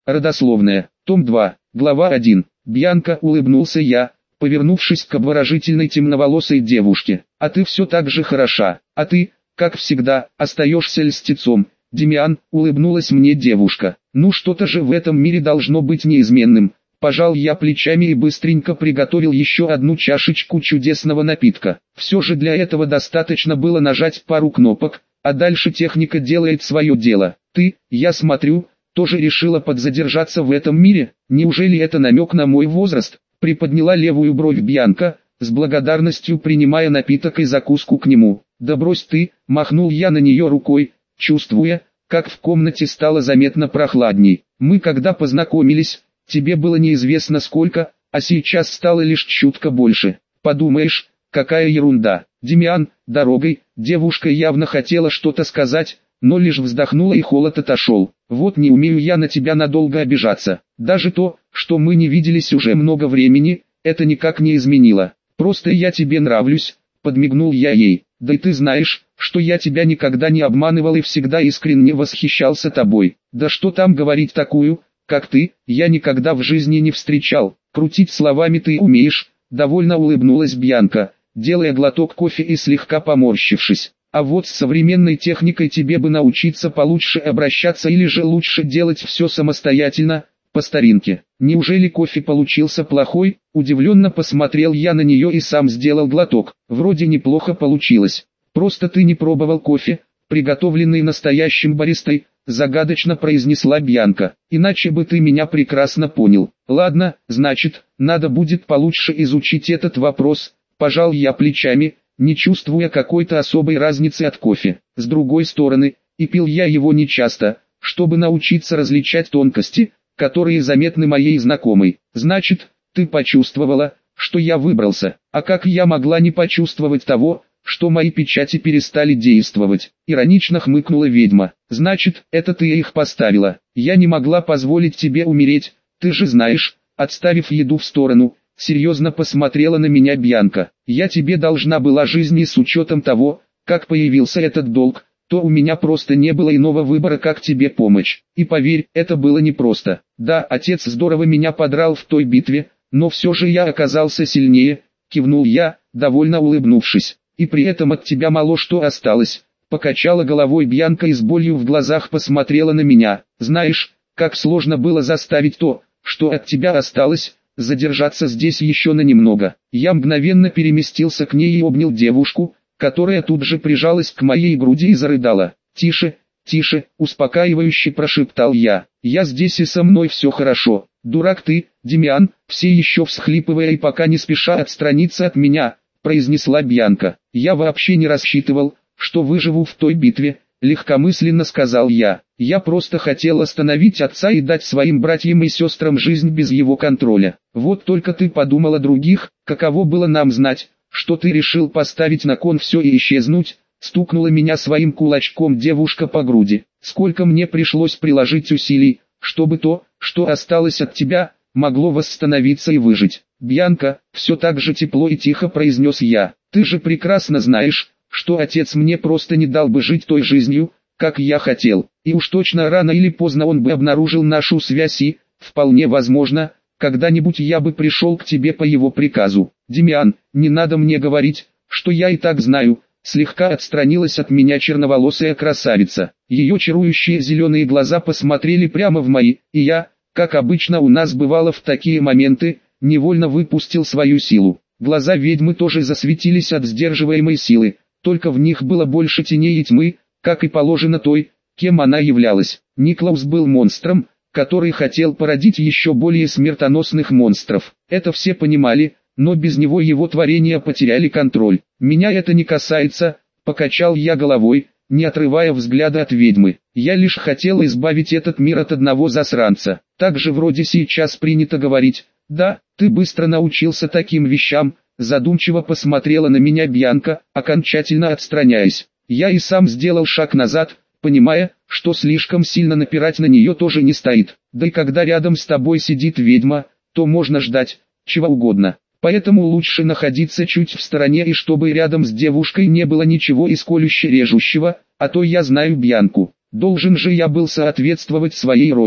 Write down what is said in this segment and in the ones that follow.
Родословная. Том 2. Глава 1. Бьянка, улыбнулся я, повернувшись к обворожительной темноволосой девушке. А ты все так же хороша. А ты, как всегда, остаешься льстецом. Демиан, улыбнулась мне девушка. Ну что-то же в этом мире должно быть неизменным. Пожал я плечами и быстренько приготовил еще одну чашечку чудесного напитка. Все же для этого достаточно было нажать пару кнопок, а дальше техника делает свое дело. Ты, я смотрю, тоже решила подзадержаться в этом мире? Неужели это намек на мой возраст? Приподняла левую бровь Бьянка, с благодарностью принимая напиток и закуску к нему. Да брось ты, махнул я на нее рукой, чувствуя, как в комнате стало заметно прохладней. Мы когда познакомились, тебе было неизвестно сколько, а сейчас стало лишь чутка больше. Подумаешь, какая ерунда. Демиан, дорогой, девушка явно хотела что-то сказать, но лишь вздохнула и холод отошел. Вот не умею я на тебя надолго обижаться. Даже то, что мы не виделись уже много времени, это никак не изменило. Просто я тебе нравлюсь, подмигнул я ей. Да и ты знаешь, что я тебя никогда не обманывал и всегда искренне восхищался тобой. Да что там говорить такую, как ты, я никогда в жизни не встречал. Крутить словами ты умеешь, довольно улыбнулась Бьянка, делая глоток кофе и слегка поморщившись. А вот с современной техникой тебе бы научиться получше обращаться или же лучше делать все самостоятельно, по старинке. Неужели кофе получился плохой? Удивленно посмотрел я на нее и сам сделал глоток. Вроде неплохо получилось. Просто ты не пробовал кофе, приготовленный настоящим баристой, загадочно произнесла Бьянка. Иначе бы ты меня прекрасно понял. Ладно, значит, надо будет получше изучить этот вопрос. Пожал я плечами, не чувствуя какой-то особой разницы от кофе. С другой стороны, и пил я его нечасто, чтобы научиться различать тонкости, которые заметны моей знакомой. Значит, ты почувствовала, что я выбрался. А как я могла не почувствовать того, что мои печати перестали действовать? Иронично хмыкнула ведьма. Значит, это ты их поставила. Я не могла позволить тебе умереть, ты же знаешь. Отставив еду в сторону, серьезно посмотрела на меня Бьянка. Я тебе должна была жизни с учетом того, как появился этот долг, то у меня просто не было иного выбора, как тебе помочь. И поверь, это было непросто. Да, отец здорово меня подрал в той битве, но все же я оказался сильнее, кивнул я, довольно улыбнувшись. И при этом от тебя мало что осталось. Покачала головой Бьянка и с болью в глазах посмотрела на меня. Знаешь, как сложно было заставить то, что от тебя осталось, задержаться здесь еще на немного. Я мгновенно переместился к ней и обнял девушку, которая тут же прижалась к моей груди и зарыдала. «Тише, тише», успокаивающе прошептал я. «Я здесь и со мной все хорошо». «Дурак ты, Демиан», все еще всхлипывая и пока не спеша отстраниться от меня, произнесла Бьянка. «Я вообще не рассчитывал, что выживу в той битве», легкомысленно сказал я. «Я просто хотел остановить отца и дать своим братьям и сестрам жизнь без его контроля. Вот только ты подумал о других, каково было нам знать, что ты решил поставить на кон все и исчезнуть», стукнула меня своим кулачком девушка по груди. «Сколько мне пришлось приложить усилий, чтобы то, что осталось от тебя, могло восстановиться и выжить». «Бьянка», все так же тепло и тихо произнес я, «ты же прекрасно знаешь, что отец мне просто не дал бы жить той жизнью, как я хотел, и уж точно рано или поздно он бы обнаружил нашу связь и, вполне возможно, когда-нибудь я бы пришел к тебе по его приказу». «Демиан, не надо мне говорить, что я и так знаю», слегка отстранилась от меня черноволосая красавица. Ее чарующие зеленые глаза посмотрели прямо в мои, и я, как обычно у нас бывало в такие моменты, невольно выпустил свою силу. Глаза ведьмы тоже засветились от сдерживаемой силы, только в них было больше теней и тьмы, как и положено той, кем она являлась. Никлаус был монстром, который хотел породить еще более смертоносных монстров. Это все понимали, но без него его творения потеряли контроль. «Меня это не касается», — покачал я головой, не отрывая взгляда от ведьмы. «Я лишь хотел избавить этот мир от одного засранца. Так же вроде сейчас принято говорить. Да, ты быстро научился таким вещам», задумчиво посмотрела на меня Бьянка, окончательно отстраняясь. Я и сам сделал шаг назад, понимая, что слишком сильно напирать на нее тоже не стоит. Да и когда рядом с тобой сидит ведьма, то можно ждать чего угодно. Поэтому лучше находиться чуть в стороне и чтобы рядом с девушкой не было ничего из колюще-режущего, а то я знаю Бьянку. Должен же я был соответствовать своей роли,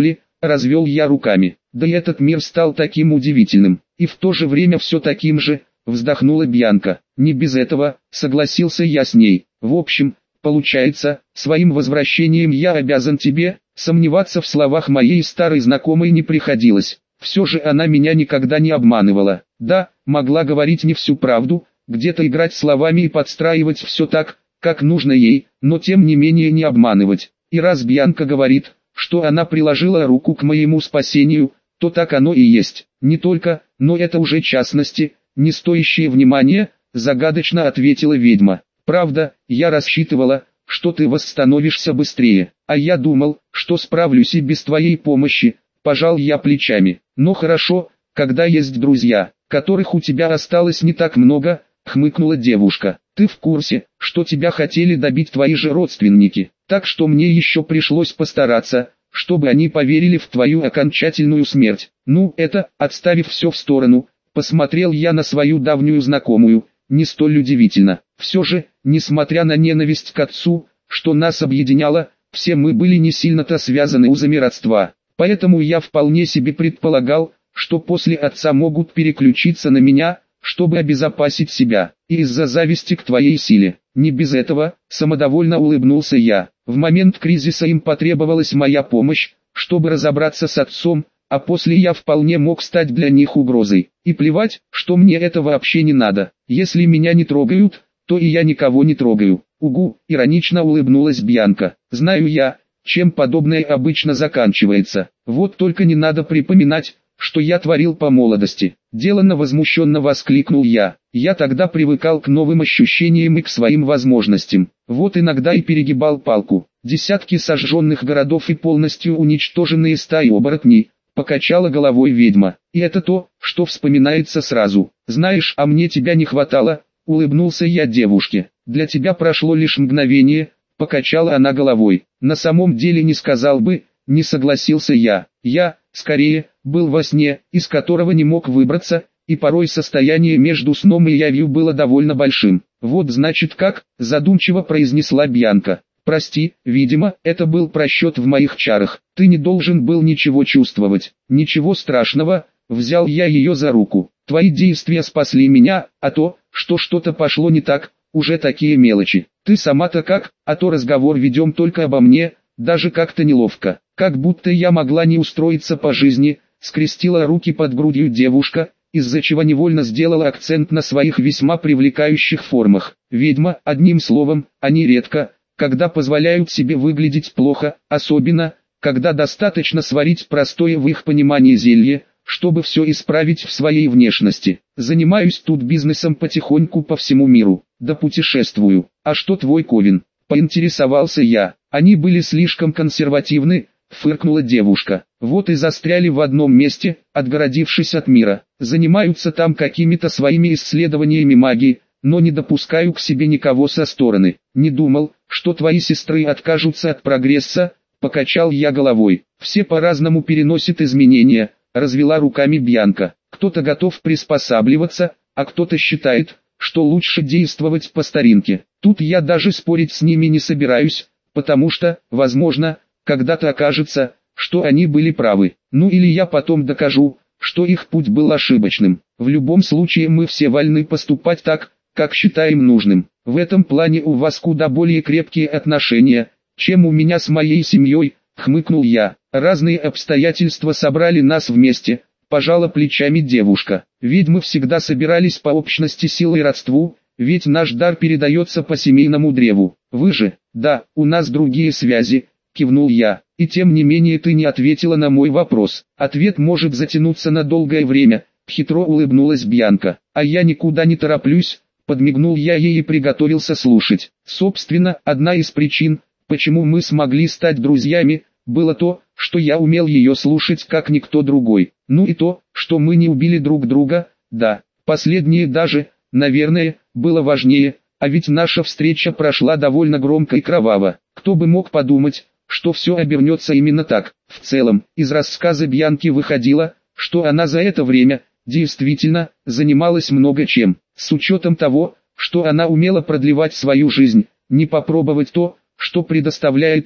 развел я руками. Да и этот мир стал таким удивительным, и в то же время все таким же, вздохнула Бьянка. Не без этого, согласился я с ней. В общем, получается, своим возвращением я обязан тебе, сомневаться в словах моей старой знакомой не приходилось. Все же она меня никогда не обманывала. Да, могла говорить не всю правду, где-то играть словами и подстраивать все так, как нужно ей, но тем не менее не обманывать. И раз Бьянка говорит, что она приложила руку к моему спасению, то так оно и есть. Не только, но это уже частности, не стоящие внимания, загадочно ответила ведьма. Правда, я рассчитывала, что ты восстановишься быстрее, а я думал, что справлюсь и без твоей помощи, пожал я плечами. Но хорошо, когда есть друзья, которых у тебя осталось не так много, хмыкнула девушка. Ты в курсе, что тебя хотели добить твои же родственники, так что мне еще пришлось постараться, чтобы они поверили в твою окончательную смерть. Ну это, отставив все в сторону, посмотрел я на свою давнюю знакомую, не столь удивительно. Все же, несмотря на ненависть к отцу, что нас объединяло, все мы были не сильно-то связаны узами родства. Поэтому я вполне себе предполагал, что после отца могут переключиться на меня, чтобы обезопасить себя, и из-за зависти к твоей силе. Не без этого, самодовольно улыбнулся я. В момент кризиса им потребовалась моя помощь, чтобы разобраться с отцом, а после я вполне мог стать для них угрозой. И плевать, что мне это вообще не надо. Если меня не трогают, то и я никого не трогаю. Угу, иронично улыбнулась Бьянка. Знаю я, чем подобное обычно заканчивается. Вот только не надо припоминать, что я творил по молодости. Деланно возмущенно воскликнул я. Я тогда привыкал к новым ощущениям и к своим возможностям. Вот иногда и перегибал палку. Десятки сожженных городов и полностью уничтоженные стаи оборотней, покачала головой ведьма. И это то, что вспоминается сразу. Знаешь, а мне тебя не хватало, улыбнулся я девушке. Для тебя прошло лишь мгновение, покачала она головой. На самом деле не сказал бы, не согласился я. Я, скорее, был во сне, из которого не мог выбраться, и порой состояние между сном и явью было довольно большим. Вот значит как, задумчиво произнесла Бьянка. Прости, видимо, это был просчет в моих чарах. Ты не должен был ничего чувствовать. Ничего страшного, взял я ее за руку. Твои действия спасли меня, а то, что что-то пошло не так, уже такие мелочи. Ты сама-то как, а то разговор ведем только обо мне, даже как-то неловко. Как будто я могла не устроиться по жизни, скрестила руки под грудью девушка, из-за чего невольно сделала акцент на своих весьма привлекающих формах. Ведьма, одним словом, они редко, когда позволяют себе выглядеть плохо, особенно, когда достаточно сварить простое в их понимании зелье, чтобы все исправить в своей внешности. Занимаюсь тут бизнесом потихоньку по всему миру, да путешествую. А что твой Ковен? Поинтересовался я. Они были слишком консервативны, фыркнула девушка. Вот и застряли в одном месте, отгородившись от мира. Занимаются там какими-то своими исследованиями магии, но не допускаю к себе никого со стороны. Не думал, что твои сестры откажутся от прогресса, покачал я головой. Все по-разному переносят изменения, развела руками Бьянка. Кто-то готов приспосабливаться, а кто-то считает, что лучше действовать по старинке. Тут я даже спорить с ними не собираюсь, потому что, возможно, когда-то окажется, что они были правы. Ну или я потом докажу, что их путь был ошибочным. В любом случае мы все вольны поступать так, как считаем нужным. В этом плане у вас куда более крепкие отношения, чем у меня с моей семьей, хмыкнул я. Разные обстоятельства собрали нас вместе, пожала плечами девушка. Ведьмы всегда собирались по общности сил и родству, ведь наш дар передается по семейному древу. Вы же, да, у нас другие связи, кивнул я. И тем не менее ты не ответила на мой вопрос. Ответ может затянуться на долгое время, хитро улыбнулась Бьянка. А я никуда не тороплюсь, подмигнул я ей и приготовился слушать. Собственно, одна из причин, почему мы смогли стать друзьями, было то, что я умел ее слушать как никто другой. Ну и то, что мы не убили друг друга, да, последнее даже, наверное, было важнее, а ведь наша встреча прошла довольно громко и кроваво. Кто бы мог подумать, что все обернется именно так. В целом, из рассказа Бьянки выходило, что она за это время, действительно, занималась много чем. С учетом того, что она умела продлевать свою жизнь, не попробовать то, что предоставляет мир,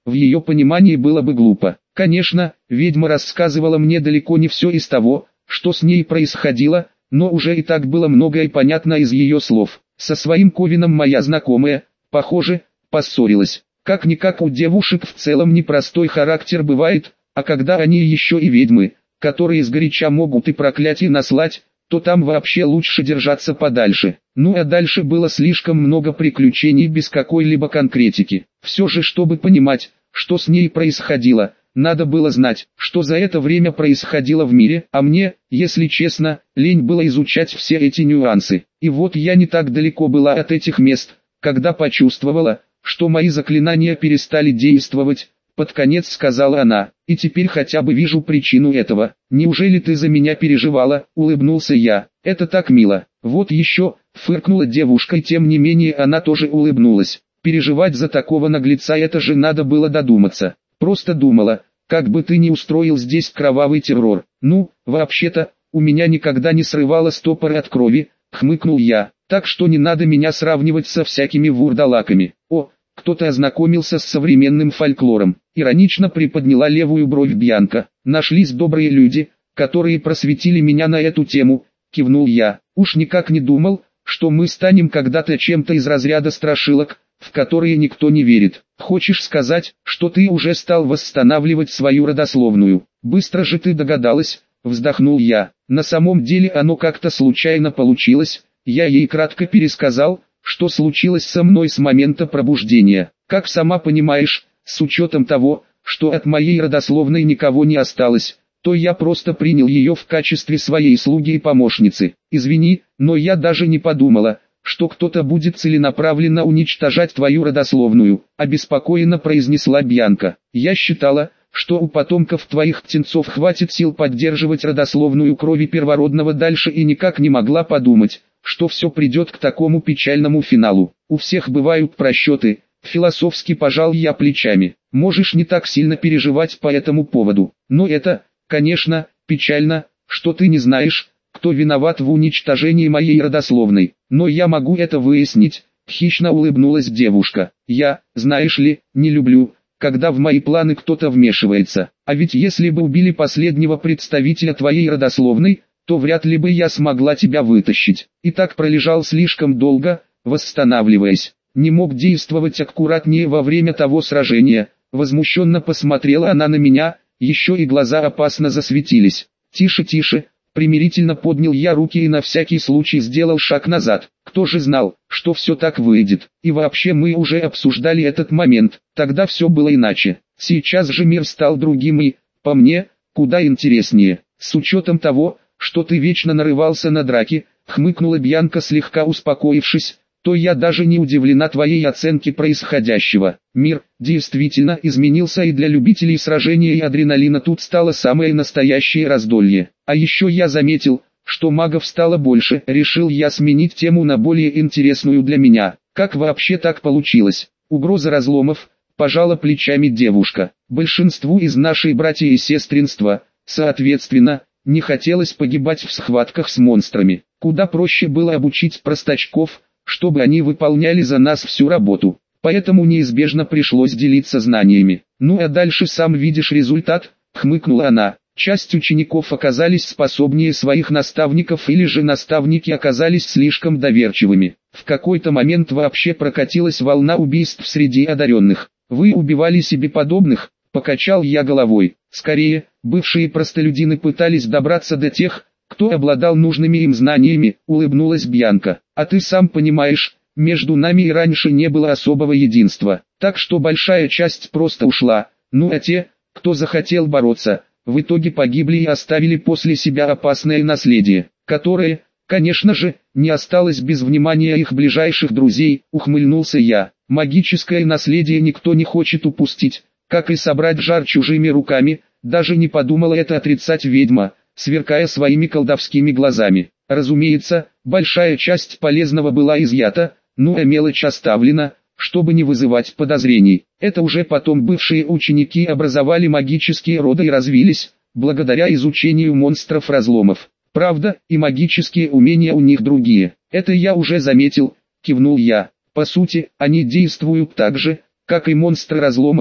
в ее понимании было бы глупо. Конечно, ведьма рассказывала мне далеко не все из того, что с ней происходило, но уже и так было многое понятно из ее слов. Со своим Ковином моя знакомая, похоже, поссорилась. Как-никак у девушек в целом непростой характер бывает, а когда они еще и ведьмы, которые сгоряча могут и проклятие наслать, то там вообще лучше держаться подальше. Ну а дальше было слишком много приключений без какой-либо конкретики. Все же, чтобы понимать, что с ней происходило, надо было знать, что за это время происходило в мире, а мне, если честно, лень было изучать все эти нюансы. И вот я не так далеко была от этих мест, когда почувствовала, что мои заклинания перестали действовать. Под конец сказала она, и теперь хотя бы вижу причину этого. Неужели ты за меня переживала? Улыбнулся я. Это так мило. Вот еще, фыркнула девушка, и тем не менее она тоже улыбнулась. Переживать за такого наглеца, это же надо было додуматься. Просто думала, как бы ты не устроил здесь кровавый террор. Ну, вообще-то, у меня никогда не срывало стопоры от крови, хмыкнул я. Так что не надо меня сравнивать со всякими вурдалаками. О, кто-то ознакомился с современным фольклором. Иронично приподняла левую бровь Бьянка. Нашлись добрые люди, которые просветили меня на эту тему, кивнул я. Уж никак не думал, что мы станем когда-то чем-то из разряда страшилок, в которые никто не верит. Хочешь сказать, что ты уже стал восстанавливать свою родословную? Быстро же ты догадалась, вздохнул я. На самом деле оно как-то случайно получилось. Я ей кратко пересказал, что случилось со мной с момента пробуждения. Как сама понимаешь, с учетом того, что от моей родословной никого не осталось, то я просто принял ее в качестве своей слуги и помощницы. Извини, но я даже не подумала, что кто-то будет целенаправленно уничтожать твою родословную, обеспокоенно произнесла Бьянка. Я считала, что у потомков твоих птенцов хватит сил поддерживать родословную крови первородного дальше, и никак не могла подумать, что все придет к такому печальному финалу. У всех бывают просчеты, философски пожал я плечами. Можешь не так сильно переживать по этому поводу. Но это, конечно, печально, что ты не знаешь, кто виноват в уничтожении моей родословной. Но я могу это выяснить, хищно улыбнулась девушка. Я, знаешь ли, не люблю, когда в мои планы кто-то вмешивается. А ведь если бы убили последнего представителя твоей родословной, то вряд ли бы я смогла тебя вытащить. И так пролежал слишком долго, восстанавливаясь. Не мог действовать аккуратнее во время того сражения. Возмущенно посмотрела она на меня, еще и глаза опасно засветились. Тише, тише, примирительно поднял я руки и на всякий случай сделал шаг назад. Кто же знал, что все так выйдет. И вообще мы уже обсуждали этот момент, тогда все было иначе. Сейчас же мир стал другим и, по мне, куда интереснее. С учетом того, что ты вечно нарывался на драки, хмыкнула Бьянка, слегка успокоившись, то я даже не удивлена твоей оценке происходящего. Мир действительно изменился, и для любителей сражения и адреналина тут стало самое настоящее раздолье. А еще я заметил, что магов стало больше. Решил я сменить тему на более интересную для меня. Как вообще так получилось? Угроза разломов, пожала плечами девушка. Большинству из нашей братья и сестринства, соответственно, не хотелось погибать в схватках с монстрами. Куда проще было обучить простачков, чтобы они выполняли за нас всю работу. Поэтому неизбежно пришлось делиться знаниями. Ну а дальше сам видишь результат, хмыкнула она. Часть учеников оказались способнее своих наставников, или же наставники оказались слишком доверчивыми. В какой-то момент вообще прокатилась волна убийств среди одаренных. Вы убивали себе подобных? Покачал я головой. Скорее, бывшие простолюдины пытались добраться до тех, кто обладал нужными им знаниями, улыбнулась Бьянка. А ты сам понимаешь, между нами и раньше не было особого единства, так что большая часть просто ушла. Ну а те, кто захотел бороться, в итоге погибли и оставили после себя опасное наследие, которое, конечно же, не осталось без внимания их ближайших друзей, ухмыльнулся я. Магическое наследие никто не хочет упустить, как и собрать жар чужими руками, даже не подумала это отрицать ведьма, сверкая своими колдовскими глазами. Разумеется, большая часть полезного была изъята, ну а мелочь оставлена, чтобы не вызывать подозрений. Это уже потом бывшие ученики образовали магические роды и развились, благодаря изучению монстров-разломов. Правда, и магические умения у них другие. Это я уже заметил, кивнул я. По сути, они действуют так же, как и монстры разломов,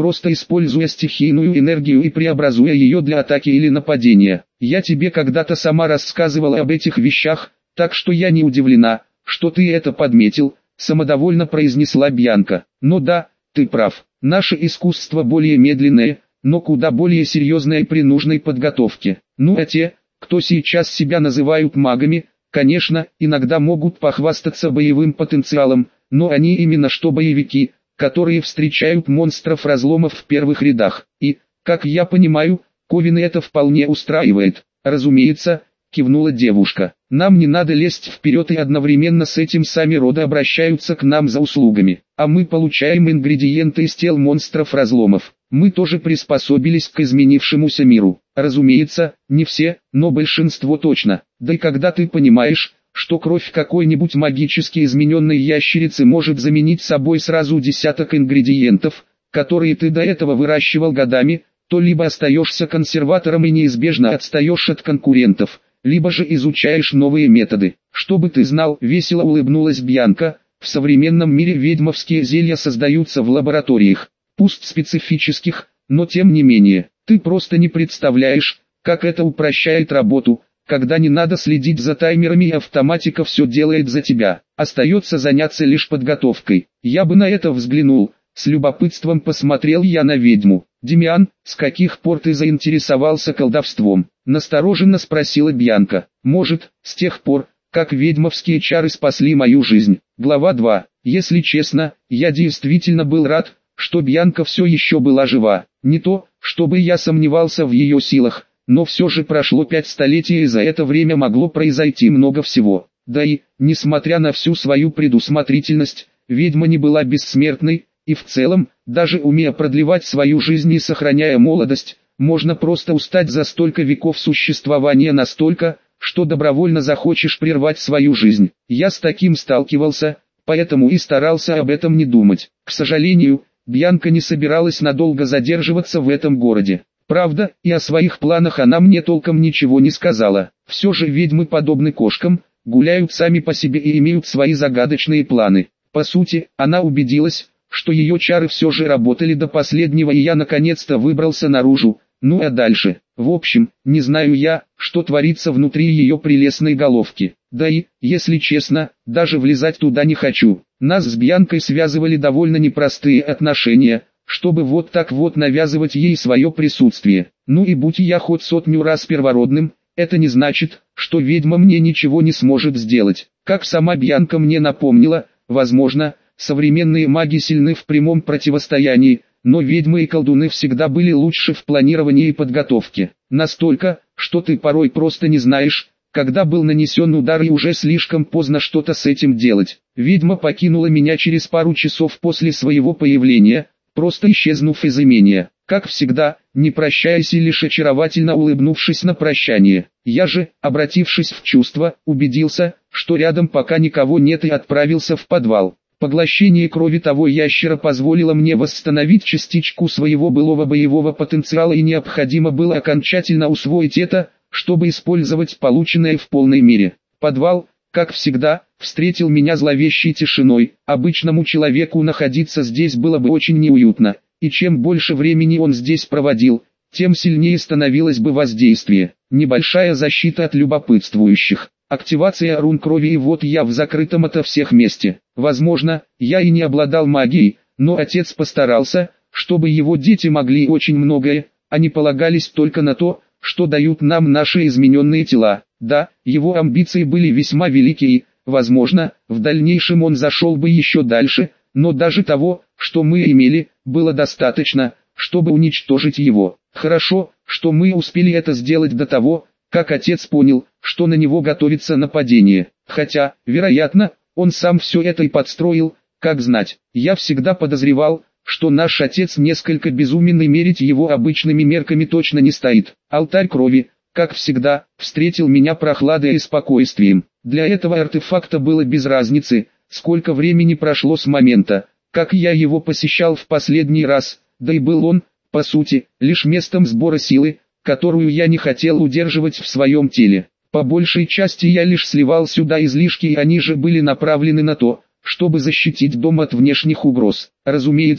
просто используя стихийную энергию и преобразуя ее для атаки или нападения. Я тебе когда-то сама рассказывала об этих вещах, так что я не удивлена, что ты это подметил, самодовольно произнесла Бьянка. Но да, ты прав, наше искусство более медленное, но куда более серьезное при нужной подготовке. Ну а те, кто сейчас себя называют магами, конечно, иногда могут похвастаться боевым потенциалом, но они именно что боевики, которые встречают монстров разломов в первых рядах. И, как я понимаю, Ковины это вполне устраивает. Разумеется, кивнула девушка. Нам не надо лезть вперед, и одновременно с этим сами роды обращаются к нам за услугами, а мы получаем ингредиенты из тел монстров разломов. Мы тоже приспособились к изменившемуся миру. Разумеется, не все, но большинство точно. Да и когда ты понимаешь, что кровь какой-нибудь магически измененной ящерицы может заменить собой сразу десяток ингредиентов, которые ты до этого выращивал годами, то либо остаешься консерватором и неизбежно отстаешь от конкурентов, либо же изучаешь новые методы. Чтобы ты знал, весело улыбнулась Бьянка, в современном мире ведьмовские зелья создаются в лабораториях, пусть специфических, но тем не менее, ты просто не представляешь, как это упрощает работу, когда не надо следить за таймерами и автоматика все делает за тебя. Остается заняться лишь подготовкой. Я бы на это взглянул, с любопытством посмотрел я на ведьму. «Демиан, с каких пор ты заинтересовался колдовством?» Настороженно спросила Бьянка. «Может, с тех пор, как ведьмовские чары спасли мою жизнь». Глава 2. Если честно, я действительно был рад, что Бьянка все еще была жива. Не то, чтобы я сомневался в ее силах, но все же прошло 5 столетий, и за это время могло произойти много всего. Да и, несмотря на всю свою предусмотрительность, ведьма не была бессмертной, и в целом, даже умея продлевать свою жизнь и сохраняя молодость, можно просто устать за столько веков существования настолько, что добровольно захочешь прервать свою жизнь. Я с таким сталкивался, поэтому и старался об этом не думать. К сожалению, Бьянка не собиралась надолго задерживаться в этом городе. Правда, и о своих планах она мне толком ничего не сказала. Все же ведьмы подобны кошкам, гуляют сами по себе и имеют свои загадочные планы. По сути, она убедилась, что ее чары все же работали до последнего, и я наконец-то выбрался наружу. Ну а дальше, в общем, не знаю я, что творится внутри ее прелестной головки. Да и, если честно, даже влезать туда не хочу. Нас с Бьянкой связывали довольно непростые отношения, чтобы вот так вот навязывать ей свое присутствие. Ну и будь я хоть 100 раз первородным, это не значит, что ведьма мне ничего не сможет сделать. Как сама Бьянка мне напомнила, возможно, современные маги сильны в прямом противостоянии, но ведьмы и колдуны всегда были лучше в планировании и подготовке. Настолько, что ты порой просто не знаешь, когда был нанесен удар, и уже слишком поздно что-то с этим делать. Ведьма покинула меня через пару часов после своего появления, просто исчезнув из имения. Как всегда, не прощаясь и лишь очаровательно улыбнувшись на прощание. Я же, обратившись в чувство, убедился, что рядом пока никого нет, и отправился в подвал. Поглощение крови того ящера позволило мне восстановить частичку своего былого боевого потенциала, и необходимо было окончательно усвоить это, чтобы использовать полученное в полной мере. Подвал, как всегда, встретил меня зловещей тишиной. Обычному человеку находиться здесь было бы очень неуютно, и чем больше времени он здесь проводил, тем сильнее становилось бы воздействие. Небольшая защита от любопытствующих. Активация рун крови, и вот я в закрытом ото всех месте. Возможно, я и не обладал магией, но отец постарался, чтобы его дети могли очень многое, а не полагались только на то, что дают нам наши измененные тела. Да, его амбиции были весьма велики, и, возможно, в дальнейшем он зашел бы еще дальше, но даже того, что мы имели, было достаточно, чтобы уничтожить его. Хорошо, что мы успели это сделать до того, как отец понял, что на него готовится нападение. Хотя, вероятно, он сам все это и подстроил, как знать. Я всегда подозревал, что наш отец несколько безумен, и мерить его обычными мерками точно не стоит. Алтарь крови, как всегда, встретил меня прохладой и спокойствием. Для этого артефакта было без разницы, сколько времени прошло с момента, как я его посещал в последний раз, да и был он, по сути, лишь местом сбора силы, которую я не хотел удерживать в своем теле. По большей части я лишь сливал сюда излишки, и они же были направлены на то, чтобы защитить дом от внешних угроз. Разумеется,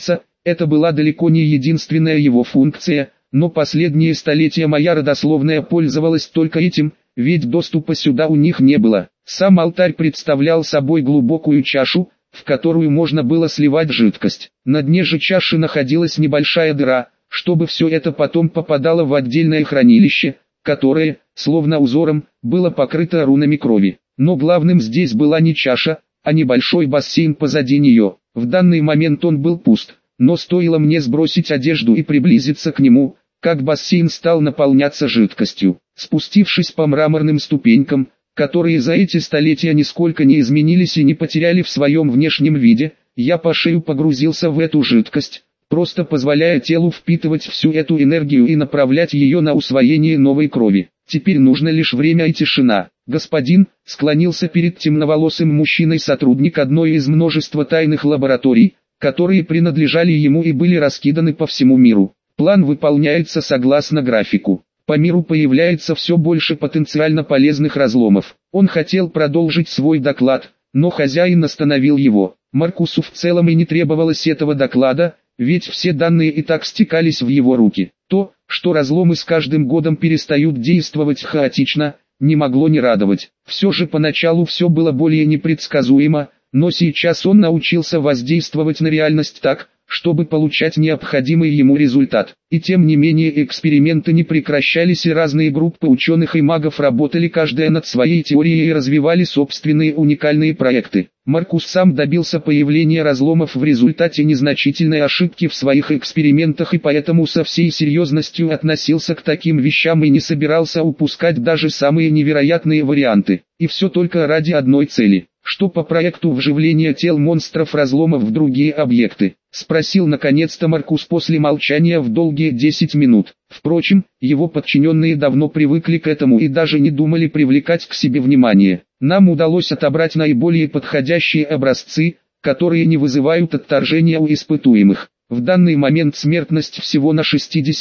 Это была далеко не единственная его функция, но последние столетия моя родословная пользовалась только этим, ведь доступа сюда у них не было. Сам алтарь представлял собой глубокую чашу, в которую можно было сливать жидкость. На дне же чаши находилась небольшая дыра, чтобы все это потом попадало в отдельное хранилище, которое, словно узором, было покрыто рунами крови. Но главным здесь была не чаша, а небольшой бассейн позади нее. В данный момент он был пуст, но стоило мне сбросить одежду и приблизиться к нему, как бассейн стал наполняться жидкостью. Спустившись по мраморным ступенькам, которые за эти столетия нисколько не изменились и не потеряли в своем внешнем виде, я по шею погрузился в эту жидкость, просто позволяя телу впитывать всю эту энергию и направлять ее на усвоение новой крови. Теперь нужно лишь время и тишина. Господин, склонился перед темноволосым мужчиной сотрудник одной из множества тайных лабораторий, которые принадлежали ему и были раскиданы по всему миру. План выполняется согласно графику. По миру появляется все больше потенциально полезных разломов. Он хотел продолжить свой доклад, но хозяин остановил его. Маркусу в целом и не требовалось этого доклада, ведь все данные и так стекались в его руки. То, что разломы с каждым годом перестают действовать хаотично, не могло не радовать. Все же поначалу все было более непредсказуемо, но сейчас он научился воздействовать на реальность так, чтобы получать необходимый ему результат. И тем не менее эксперименты не прекращались, и разные группы ученых и магов работали каждая над своей теорией и развивали собственные уникальные проекты. Маркус сам добился появления разломов в результате незначительной ошибки в своих экспериментах, и поэтому со всей серьезностью относился к таким вещам и не собирался упускать даже самые невероятные варианты. И все только ради одной цели. Что по проекту вживления тел монстров-разломов в другие объекты? Спросил наконец-то Маркус после молчания в долгие 10 минут. Впрочем, его подчиненные давно привыкли к этому и даже не думали привлекать к себе внимание. Нам удалось отобрать наиболее подходящие образцы, которые не вызывают отторжения у испытуемых. В данный момент смертность всего на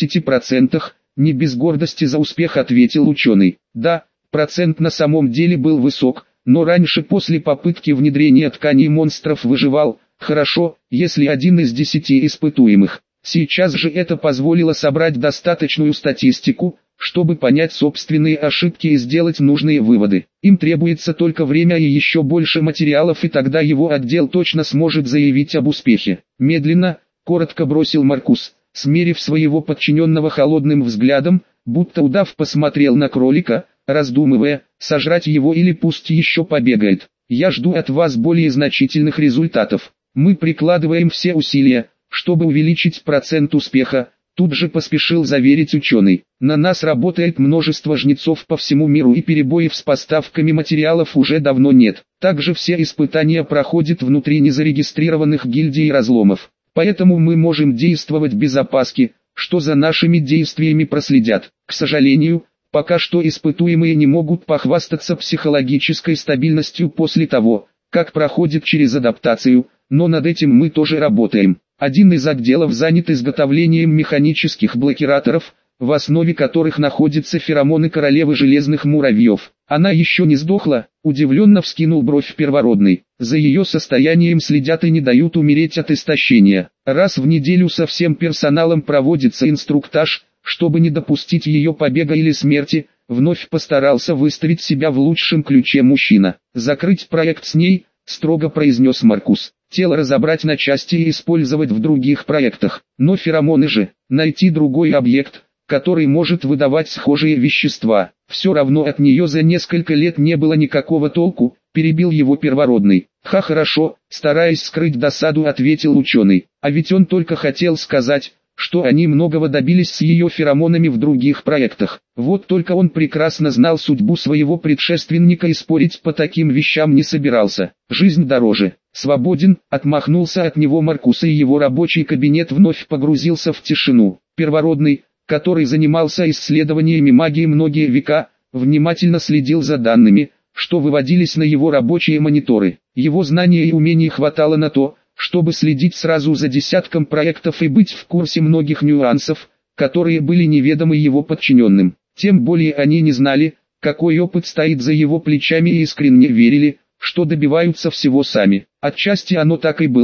60%, не без гордости за успех ответил ученый. Да, процент на самом деле был высок, но раньше после попытки внедрения тканей монстров выживал, хорошо, если 1 из 10 испытуемых. Сейчас же это позволило собрать достаточную статистику, чтобы понять собственные ошибки и сделать нужные выводы. Им требуется только время и еще больше материалов, и тогда его отдел точно сможет заявить об успехе. Медленно, коротко бросил Маркус, смерив своего подчиненного холодным взглядом, будто удав посмотрел на кролика, раздумывая, сожрать его или пусть еще побегает. Я жду от вас более значительных результатов. Мы прикладываем все усилия, чтобы увеличить процент успеха, тут же поспешил заверить ученый. На нас работает множество жнецов по всему миру, и перебоев с поставками материалов уже давно нет. Также все испытания проходят внутри незарегистрированных гильдий разломов. Поэтому мы можем действовать без опаски, что за нашими действиями проследят. К сожалению, пока что испытуемые не могут похвастаться психологической стабильностью после того, как проходят через адаптацию, но над этим мы тоже работаем. Один из отделов занят изготовлением механических блокираторов, в основе которых находятся феромоны королевы железных муравьев. Она еще не сдохла, удивленно вскинул бровь первородный. За ее состоянием следят и не дают умереть от истощения. Раз в неделю со всем персоналом проводится инструктаж, чтобы не допустить ее побега или смерти. Вновь постарался выставить себя в лучшем ключе мужчина. Закрыть проект с ней, строго произнес Маркус. Тело разобрать на части и использовать в других проектах. Но феромоны же, найти другой объект, который может выдавать схожие вещества. Все равно от нее за несколько лет не было никакого толку, перебил его первородный. Хорошо, стараясь скрыть досаду, ответил ученый. А ведь он только хотел сказать, что они многого добились с ее феромонами в других проектах. Вот только он прекрасно знал судьбу своего предшественника и спорить по таким вещам не собирался. Жизнь дороже. Свободен, отмахнулся от него Маркус, и его рабочий кабинет вновь погрузился в тишину. Первородный, который занимался исследованиями магии многие века, внимательно следил за данными, что выводились на его рабочие мониторы. Его знаний и умений хватало на то, чтобы следить сразу за десятком проектов и быть в курсе многих нюансов, которые были неведомы его подчиненным. Тем более они не знали, какой опыт стоит за его плечами, и искренне верили, что добиваются всего сами. Отчасти оно так и было,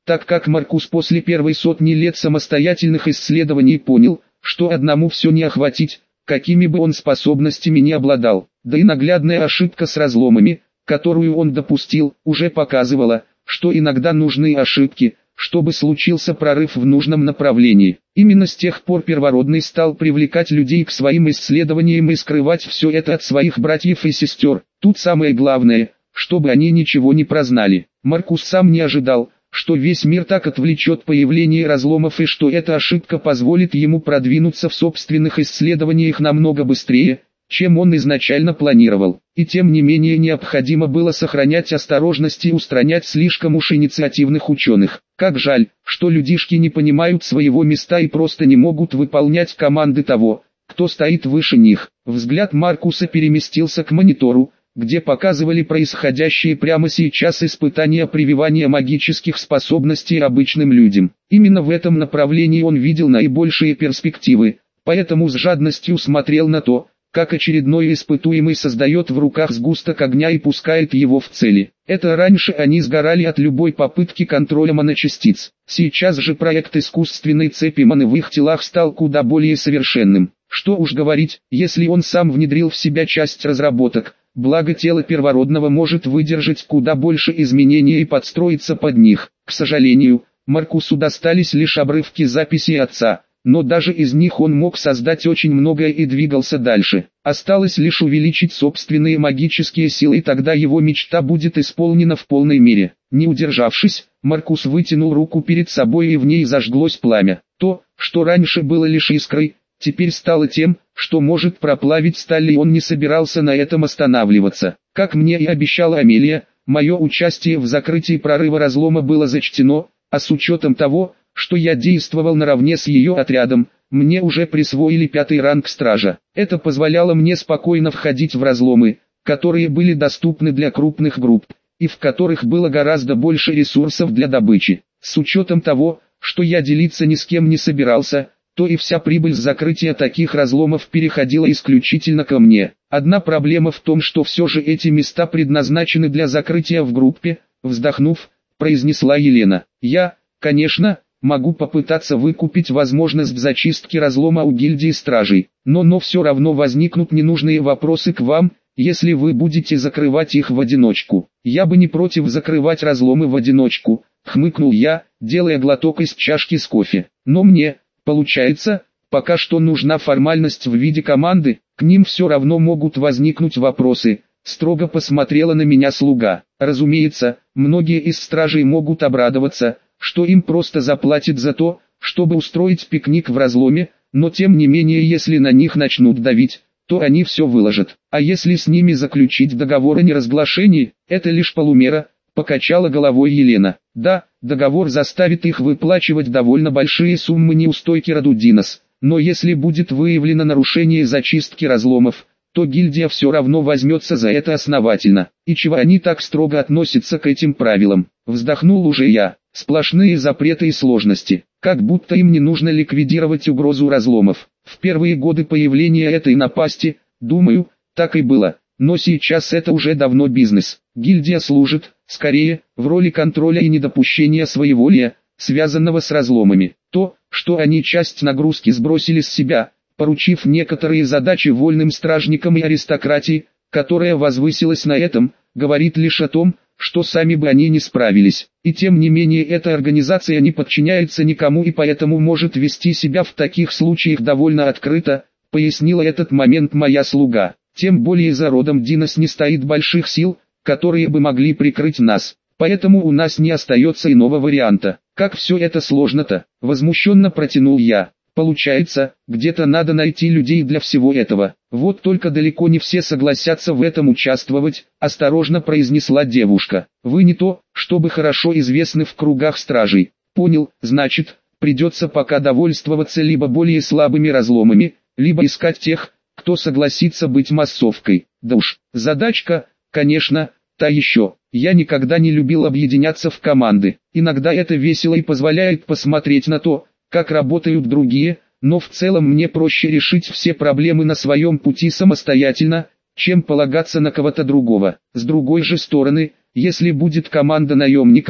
так как Маркус после первой сотни лет самостоятельных исследований понял, что одному все не охватить, какими бы он способностями ни обладал. Да и наглядная ошибка с разломами, которую он допустил, уже показывала, что иногда нужны ошибки, чтобы случился прорыв в нужном направлении. Именно с тех пор Первородный стал привлекать людей к своим исследованиям и скрывать все это от своих братьев и сестер. Тут самое главное, чтобы они ничего не прознали. Маркус сам не ожидал, что весь мир так отвлечет появление разломов и что эта ошибка позволит ему продвинуться в собственных исследованиях намного быстрее, чем он изначально планировал. И тем не менее необходимо было сохранять осторожность и устранять слишком уж инициативных ученых. Как жаль, что людишки не понимают своего места и просто не могут выполнять команды того, кто стоит выше них. Взгляд Маркуса переместился к монитору, где показывали происходящие прямо сейчас испытания прививания магических способностей обычным людям. Именно в этом направлении он видел наибольшие перспективы, поэтому с жадностью смотрел на то, как очередной испытуемый создает в руках сгусток огня и пускает его в цели. Это раньше они сгорали от любой попытки контроля моночастиц. Сейчас же проект искусственной цепи маны в их телах стал куда более совершенным. Что уж говорить, если он сам внедрил в себя часть разработок, благо тело первородного может выдержать куда больше изменений и подстроиться под них. К сожалению, Маркусу достались лишь обрывки записей отца, но даже из них он мог создать очень многое и двигался дальше. Осталось лишь увеличить собственные магические силы, и тогда его мечта будет исполнена в полной мере. Не удержавшись, Маркус вытянул руку перед собой и в ней зажглось пламя. То, что раньше было лишь искрой, теперь стало тем, что может проплавить сталь, и он не собирался на этом останавливаться. Как мне и обещала Амелия, мое участие в закрытии прорыва разлома было зачтено, а с учетом того, что я действовал наравне с ее отрядом, мне уже присвоили 5-й ранг стража. Это позволяло мне спокойно входить в разломы, которые были доступны для крупных групп, и в которых было гораздо больше ресурсов для добычи. С учетом того, что я делиться ни с кем не собирался, то и вся прибыль с закрытия таких разломов переходила исключительно ко мне. Одна проблема в том, что все же эти места предназначены для закрытия в группе, вздохнув, произнесла Елена. Я, конечно, могу попытаться выкупить возможность зачистки разлома у гильдии стражей, но все равно возникнут ненужные вопросы к вам, если вы будете закрывать их в одиночку. Я бы не против закрывать разломы в одиночку, хмыкнул я, делая глоток из чашки с кофе. Но мне, получается, пока что нужна формальность в виде команды, к ним все равно могут возникнуть вопросы. Строго посмотрела на меня слуга. Разумеется, многие из стражей могут обрадоваться, что им просто заплатят за то, чтобы устроить пикник в разломе, но тем не менее если на них начнут давить, то они все выложат. А если с ними заключить договор о неразглашении, это лишь полумера, покачала головой Елена. Да, договор заставит их выплачивать довольно большие суммы неустойки роду Динос, но если будет выявлено нарушение зачистки разломов, то гильдия все равно возьмется за это основательно. И чего они так строго относятся к этим правилам? Вздохнул уже я. Сплошные запреты и сложности. Как будто им не нужно ликвидировать угрозу разломов. В первые годы появления этой напасти, думаю, так и было. Но сейчас это уже давно бизнес. Гильдия служит, скорее, в роли контроля и недопущения своеволия, связанного с разломами. То, что они часть нагрузки сбросили с себя, поручив некоторые задачи вольным стражникам и аристократии, которая возвысилась на этом, говорит лишь о том, что сами бы они не справились. И тем не менее эта организация не подчиняется никому и поэтому может вести себя в таких случаях довольно открыто, пояснила этот момент моя слуга. Тем более за родом Динос не стоит больших сил, которые бы могли прикрыть нас. Поэтому у нас не остается иного варианта. Как все это сложно-то, возмущенно протянул я. Получается, где-то надо найти людей для всего этого. Вот только далеко не все согласятся в этом участвовать, осторожно произнесла девушка. Вы не то, чтобы хорошо известны в кругах стражей. Понял, значит, придется пока довольствоваться либо более слабыми разломами, либо искать тех, кто согласится быть массовкой. Да уж, задачка, конечно, та еще. Я никогда не любил объединяться в команды. Иногда это весело и позволяет посмотреть на то, как работают другие, но в целом мне проще решить все проблемы на своем пути самостоятельно, чем полагаться на кого-то другого. С другой же стороны, если будет команда наемников,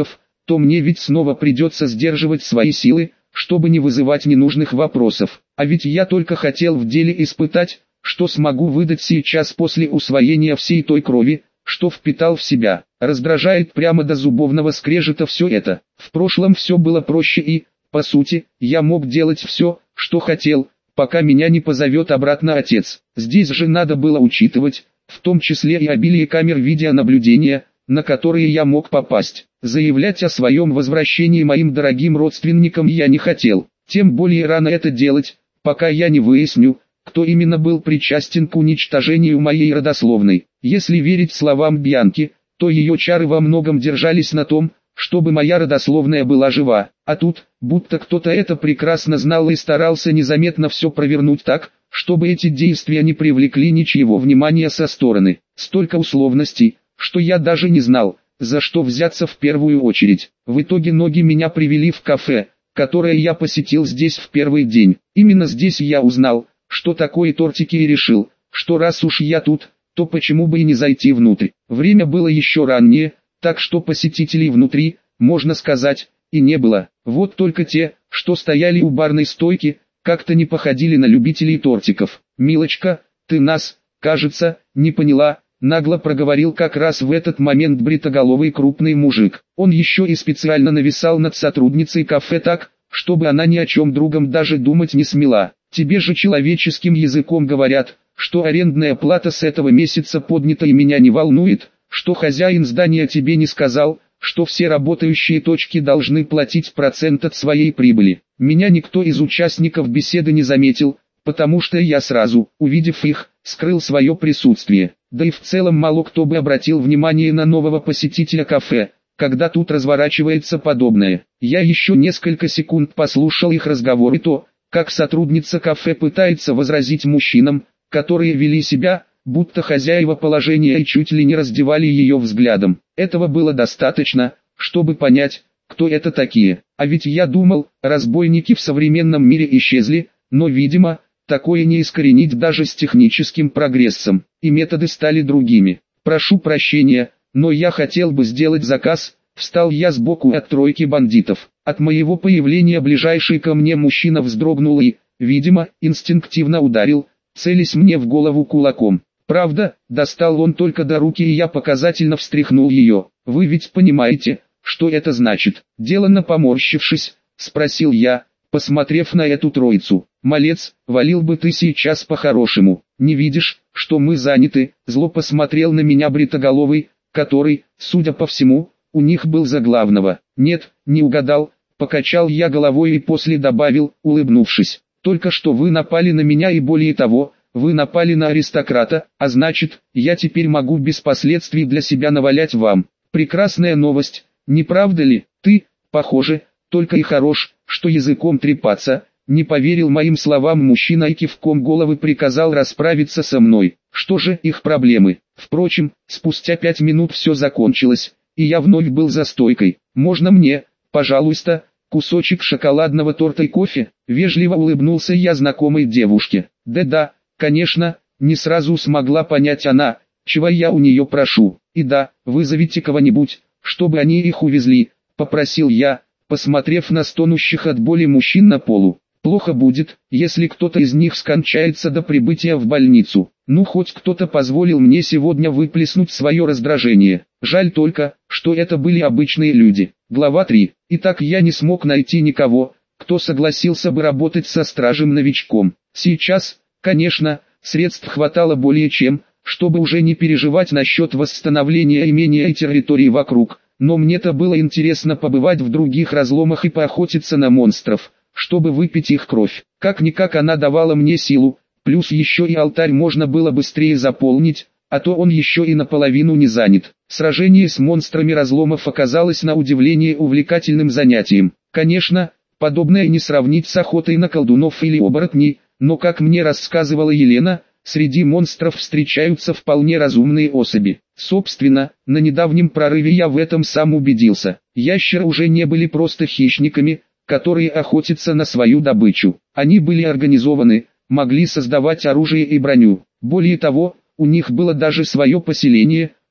то мне ведь снова придется сдерживать свои силы, чтобы не вызывать ненужных вопросов. А ведь я только хотел в деле испытать, что смогу выдать сейчас после усвоения всей той крови, что впитал в себя. Раздражает прямо до зубовного скрежета все это. В прошлом все было проще и, по сути, я мог делать все, что хотел, пока меня не позовет обратно отец. Здесь же надо было учитывать, в том числе и обилие камер видеонаблюдения, на которые я мог попасть. Заявлять о своем возвращении моим дорогим родственникам я не хотел, тем более рано это делать, пока я не выясню, кто именно был причастен к уничтожению моей родословной. Если верить словам Бьянки, то ее чары во многом держались на том, чтобы моя родословная была жива, а тут, будто кто-то это прекрасно знал и старался незаметно все провернуть так, чтобы эти действия не привлекли ничьего внимания со стороны. Столько условностей, что я даже не знал, за что взяться в первую очередь. В итоге ноги меня привели в кафе, которое я посетил здесь в первый день. Именно здесь я узнал, что такое тортики, и решил, что раз уж я тут, то почему бы и не зайти внутрь. Время было еще раннее, так что посетителей внутри, можно сказать, и не было. Вот только те, что стояли у барной стойки, как-то не походили на любителей тортиков. «Милочка, ты нас, кажется, не поняла», — нагло проговорил как раз в этот момент бритоголовый крупный мужик. Он еще и специально нависал над сотрудницей кафе так, чтобы она ни о чем другом даже думать не смела. «Тебе же человеческим языком говорят, что арендная плата с этого месяца поднята и меня не волнует, что хозяин здания тебе не сказал, что все работающие точки должны платить процент от своей прибыли». Меня никто из участников беседы не заметил, потому что я сразу, увидев их, скрыл свое присутствие. Да и в целом мало кто бы обратил внимание на нового посетителя кафе, когда тут разворачивается подобное. Я еще несколько секунд послушал их разговор и то, как сотрудница кафе пытается возразить мужчинам, которые вели себя, будто хозяева положения и чуть ли не раздевали ее взглядом. Этого было достаточно, чтобы понять, кто это такие. А ведь я думал, разбойники в современном мире исчезли, но видимо, такое не искоренить даже с техническим прогрессом, и методы стали другими. «Прошу прощения, но я хотел бы сделать заказ», — встал я сбоку от тройки бандитов. От моего появления ближайший ко мне мужчина вздрогнул и, видимо, инстинктивно ударил, целясь мне в голову кулаком. Правда, достал он только до руки, и я показательно встряхнул ее. «Вы ведь понимаете, что это значит?» Деланно поморщившись, спросил я, посмотрев на эту троицу. «Малец, валил бы ты сейчас по-хорошему. Не видишь, что мы заняты?» Зло посмотрел на меня бритоголовый, который, судя по всему, у них был за главного. «Нет, не угадал», покачал я головой и после добавил, улыбнувшись. «Только что вы напали на меня, и более того, вы напали на аристократа, а значит, я теперь могу без последствий для себя навалять вам. Прекрасная новость, не правда ли? Ты, похоже, только и хорош, что языком трепаться». Не поверил моим словам мужчина и кивком головы приказал расправиться со мной. Что же их проблемы? Впрочем, спустя 5 минут все закончилось, и я вновь был за стойкой. «Можно мне, пожалуйста, кусочек шоколадного торта и кофе?» Вежливо улыбнулся я знакомой девушке. «Да-да, конечно», не сразу смогла понять она, чего я у нее прошу. «И да, вызовите кого-нибудь, чтобы они их увезли», попросил я, посмотрев на стонущих от боли мужчин на полу. «Плохо будет, если кто-то из них скончается до прибытия в больницу. Ну, хоть кто-то позволил мне сегодня выплеснуть свое раздражение. Жаль только, что это были обычные люди». Глава 3. Итак, я не смог найти никого, кто согласился бы работать со стражем-новичком. Сейчас, конечно, средств хватало более чем, чтобы уже не переживать насчет восстановления имения и территории вокруг, но мне-то было интересно побывать в других разломах и поохотиться на монстров, чтобы выпить их кровь. Как-никак она давала мне силу, плюс еще и алтарь можно было быстрее заполнить, а то он еще и наполовину не занят. Сражение с монстрами разломов оказалось на удивление увлекательным занятием. Конечно, подобное не сравнить с охотой на колдунов или оборотней, но как мне рассказывала Елена, среди монстров встречаются вполне разумные особи. Собственно, на недавнем прорыве я в этом сам убедился. Ящеры уже не были просто хищниками, которые охотятся на свою добычу. Они были организованы, могли создавать оружие и броню. Более того, у них было даже свое поселение,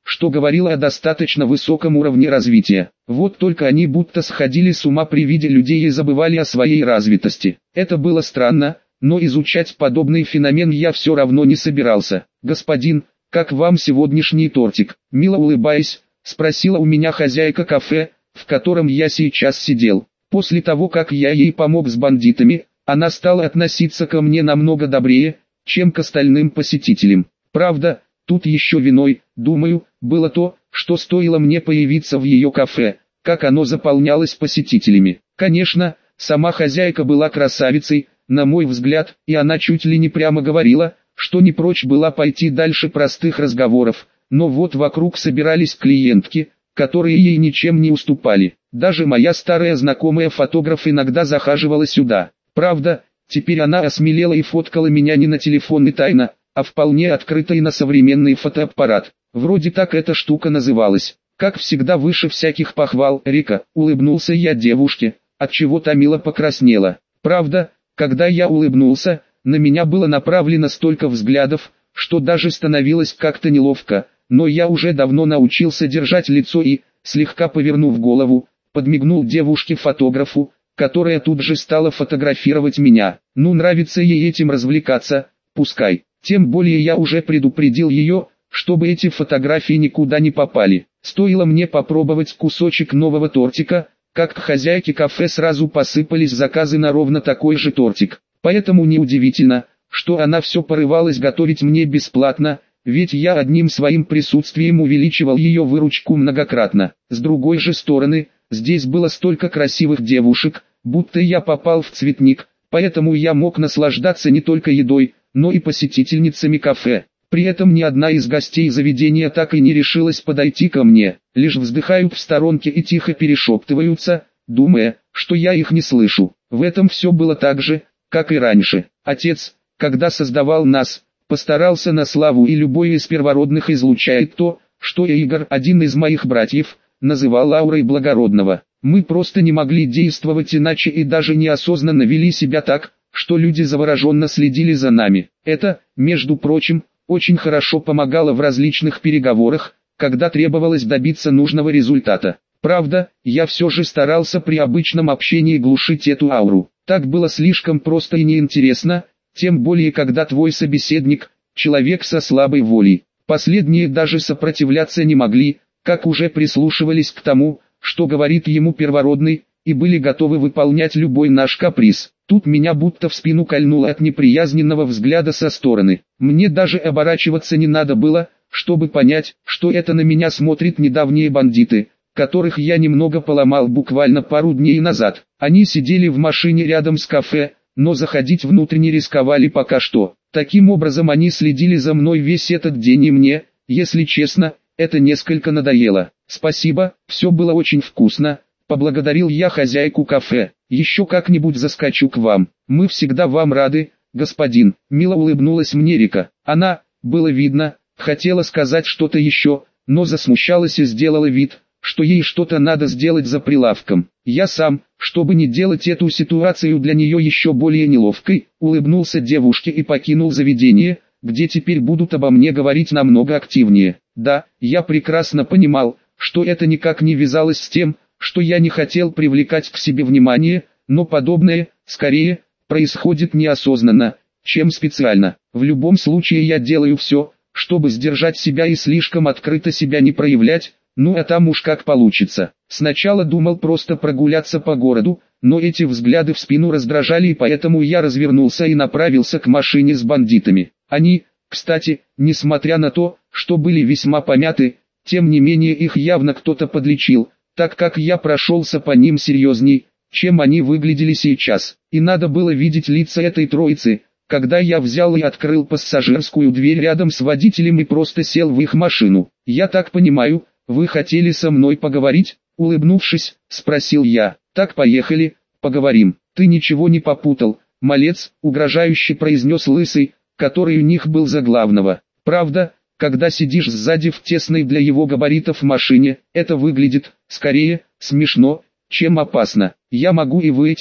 что говорило о достаточно высоком уровне развития. Вот только они будто сходили с ума при виде людей и забывали о своей развитости. Это было странно, но изучать подобный феномен я все равно не собирался. «Господин, как вам сегодняшний тортик?» Мило улыбаясь, спросила у меня хозяйка кафе, в котором я сейчас сидел. После того, как я ей помог с бандитами, она стала относиться ко мне намного добрее, чем к остальным посетителям. Правда, тут еще виной, думаю, было то, что стоило мне появиться в ее кафе, как оно заполнялось посетителями. Конечно, сама хозяйка была красавицей, на мой взгляд, и она чуть ли не прямо говорила, что не прочь была пойти дальше простых разговоров, но вот вокруг собирались клиентки, которые ей ничем не уступали. Даже моя старая знакомая фотограф иногда захаживала сюда. Правда, теперь она осмелела и фоткала меня не на телефон и тайно, а вполне открыто и на современный фотоаппарат. Вроде так эта штука называлась. Как всегда выше всяких похвал, Рика, улыбнулся я девушке, отчего та мило покраснела. Правда, когда я улыбнулся, на меня было направлено столько взглядов, что даже становилось как-то неловко, но я уже давно научился держать лицо и, слегка повернув голову, подмигнул девушке-фотографу, которая тут же стала фотографировать меня. Ну, нравится ей этим развлекаться, пускай. Тем более я уже предупредил ее, чтобы эти фотографии никуда не попали. Стоило мне попробовать кусочек нового тортика, как к хозяйке кафе сразу посыпались заказы на ровно такой же тортик. Поэтому неудивительно, что она все порывалась готовить мне бесплатно, ведь я одним своим присутствием увеличивал ее выручку многократно. С другой же стороны, здесь было столько красивых девушек, будто я попал в цветник, поэтому я мог наслаждаться не только едой, но и посетительницами кафе. При этом ни одна из гостей заведения так и не решилась подойти ко мне, лишь вздыхают в сторонке и тихо перешептываются, думая, что я их не слышу. В этом все было так же, как и раньше. Отец, когда создавал нас, постарался на славу, и любой из первородных излучает то, что Игорь, один из моих братьев, называл аурой благородного. Мы просто не могли действовать иначе и даже неосознанно вели себя так, что люди завороженно следили за нами. Это, между прочим, очень хорошо помогало в различных переговорах, когда требовалось добиться нужного результата. Правда, я все же старался при обычном общении глушить эту ауру. Так было слишком просто и неинтересно, тем более когда твой собеседник – человек со слабой волей. Последние даже сопротивляться не могли, как уже прислушивались к тому, что говорит ему первородный, и были готовы выполнять любой наш каприз. Тут меня будто в спину кольнуло от неприязненного взгляда со стороны. Мне даже оборачиваться не надо было, чтобы понять, что это на меня смотрят недавние бандиты, которых я немного поломал буквально пару дней назад. Они сидели в машине рядом с кафе, но заходить внутрь не рисковали пока что. Таким образом они следили за мной весь этот день, и мне, если честно, это несколько надоело. «Спасибо, все было очень вкусно», — поблагодарил я хозяйку кафе. «Еще как-нибудь заскочу к вам. Мы всегда вам рады, господин». Мило улыбнулась мне Рика. Она, было видно, хотела сказать что-то еще, но засмущалась и сделала вид, что ей что-то надо сделать за прилавком. Я сам, чтобы не делать эту ситуацию для нее еще более неловкой, улыбнулся девушке и покинул заведение, где теперь будут обо мне говорить намного активнее. Да, я прекрасно понимал, что это никак не вязалось с тем, что я не хотел привлекать к себе внимание, но подобное, скорее, происходит неосознанно, чем специально. В любом случае я делаю все, чтобы сдержать себя и слишком открыто себя не проявлять, ну а там уж как получится. Сначала думал просто прогуляться по городу, но эти взгляды в спину раздражали, и поэтому я развернулся и направился к машине с бандитами. Они, кстати, несмотря на то, что были весьма помяты, тем не менее их явно кто-то подлечил, так как я прошелся по ним серьезней, чем они выглядели сейчас. И надо было видеть лица этой троицы, когда я взял и открыл пассажирскую дверь рядом с водителем и просто сел в их машину. «Я так понимаю, вы хотели со мной поговорить?» Улыбнувшись, спросил я. «Так поехали, поговорим». «Ты ничего не попутал, малец», угрожающе произнес лысый, который у них был за главного. Правда, когда сидишь сзади в тесной для его габаритов машине, это выглядит, скорее, смешно, чем опасно. «Я могу и выйти»,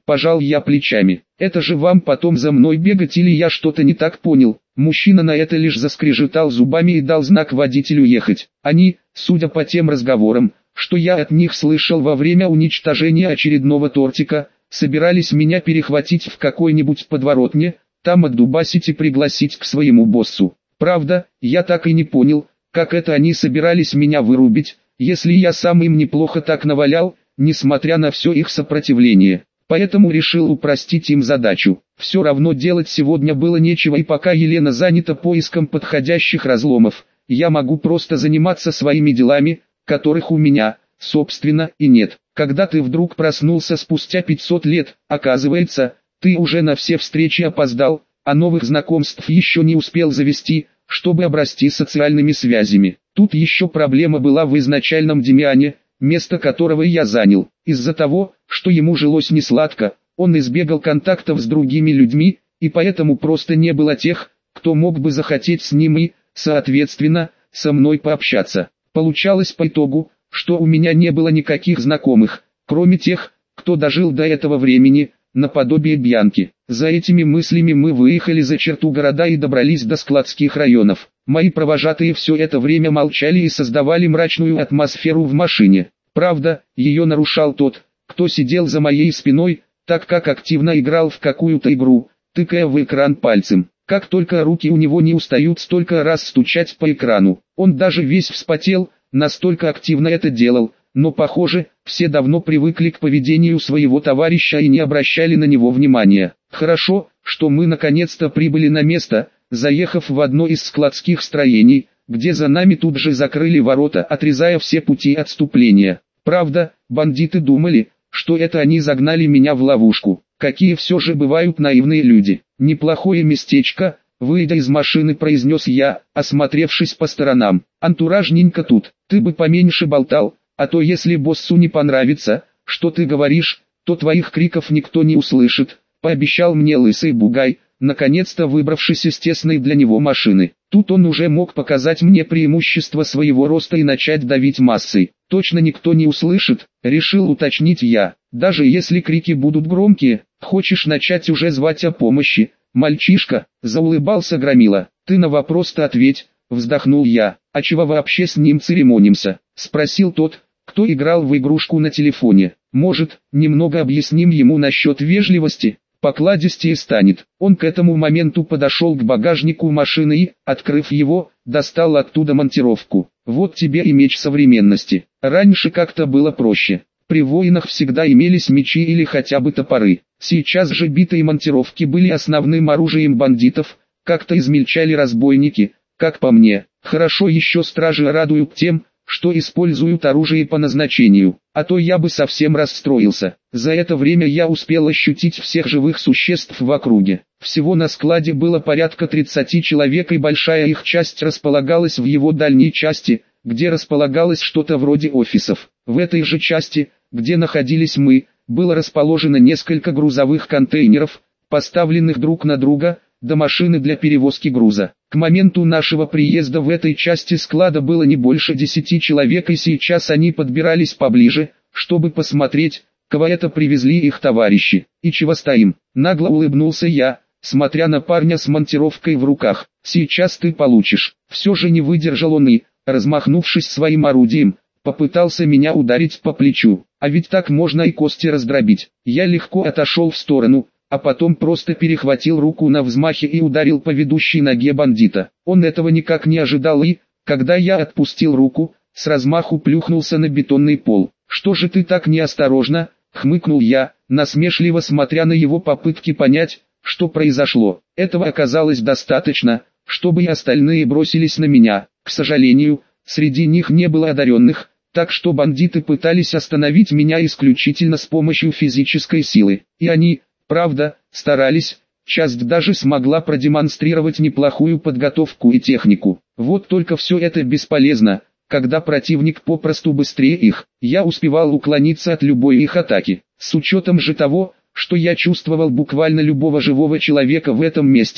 Пожал я плечами. Это же вам потом за мной бегать или я что-то не так понял? Мужчина на это лишь заскрежетал зубами и дал знак водителю ехать. Они, судя по тем разговорам, что я от них слышал во время уничтожения очередного тортика, собирались меня перехватить в какой-нибудь подворотне, там отдубасить и пригласить к своему боссу. Правда, я так и не понял, как это они собирались меня вырубить, если я сам им неплохо так навалял, несмотря на все их сопротивление. Поэтому решил упростить им задачу. Все равно делать сегодня было нечего, и пока Елена занята поиском подходящих разломов, я могу просто заниматься своими делами, которых у меня, собственно, и нет. Когда ты вдруг проснулся спустя 500 лет, оказывается, ты уже на все встречи опоздал, а новых знакомств еще не успел завести, чтобы обрасти социальными связями. Тут еще проблема была в изначальном Демиане, место которого я занял. Из-за того, что ему жилось несладко, он избегал контактов с другими людьми, и поэтому просто не было тех, кто мог бы захотеть с ним и, соответственно, со мной пообщаться. Получалось по итогу, что у меня не было никаких знакомых, кроме тех, кто дожил до этого времени, наподобие Бьянки. За этими мыслями мы выехали за черту города и добрались до складских районов. Мои провожатые все это время молчали и создавали мрачную атмосферу в машине. Правда, ее нарушал тот, кто сидел за моей спиной, так как активно играл в какую-то игру, тыкая в экран пальцем. Как только руки у него не устают столько раз стучать по экрану, он даже весь вспотел, настолько активно это делал, но похоже, все давно привыкли к поведению своего товарища и не обращали на него внимания. Хорошо, что мы наконец-то прибыли на место, заехав в одно из складских строений, где за нами тут же закрыли ворота, отрезая все пути отступления. Правда, бандиты думали, что это они загнали меня в ловушку. Какие все же бывают наивные люди. Неплохое местечко, выйдя из машины, произнес я, осмотревшись по сторонам. Антуражненько тут, ты бы поменьше болтал, а то если боссу не понравится, что ты говоришь, то твоих криков никто не услышит, пообещал мне лысый бугай, наконец-то выбравшись из тесной для него машины. Тут он уже мог показать мне преимущество своего роста и начать давить массой. Точно никто не услышит, решил уточнить я. Даже если крики будут громкие, хочешь начать уже звать о помощи? Мальчишка, заулыбался Громила. Ты на вопрос-то ответь, вздохнул я. А чего вообще с ним церемонимся? Спросил тот, кто играл в игрушку на телефоне. Может, немного объясним ему насчет вежливости? Покладистее станет. Он к этому моменту подошел к багажнику машины и, открыв его, достал оттуда монтировку. Вот тебе и меч современности. Раньше как-то было проще. При воинах всегда имелись мечи или хотя бы топоры. Сейчас же битые монтировки были основным оружием бандитов, как-то измельчали разбойники, как по мне. Хорошо еще стражи радуют тем, что используют оружие по назначению, а то я бы совсем расстроился. За это время я успел ощутить всех живых существ в округе. Всего на складе было порядка 30 человек, и большая их часть располагалась в его дальней части, где располагалось что-то вроде офисов. В этой же части, где находились мы, было расположено несколько грузовых контейнеров, поставленных друг на друга, до машины для перевозки груза. К моменту нашего приезда в этой части склада было не больше 10 человек, и сейчас они подбирались поближе, чтобы посмотреть, кого это привезли их товарищи. И чего стоим? Нагло улыбнулся я, смотря на парня с монтировкой в руках. Сейчас ты получишь. Все же не выдержал он и, размахнувшись своим орудием, попытался меня ударить по плечу. А ведь так можно и кости раздробить. Я легко отошел в сторону, а потом просто перехватил руку на взмахе и ударил по ведущей ноге бандита. Он этого никак не ожидал и, когда я отпустил руку, с размаху плюхнулся на бетонный пол. «Что же ты так неосторожно?» — хмыкнул я, насмешливо смотря на его попытки понять, что произошло. Этого оказалось достаточно, чтобы и остальные бросились на меня. К сожалению, среди них не было одаренных, так что бандиты пытались остановить меня исключительно с помощью физической силы. И они, правда, старались, часть даже смогла продемонстрировать неплохую подготовку и технику. Вот только все это бесполезно, когда противник попросту быстрее их. Я успевал уклониться от любой их атаки. С учетом же того, что я чувствовал буквально любого живого человека в этом месте,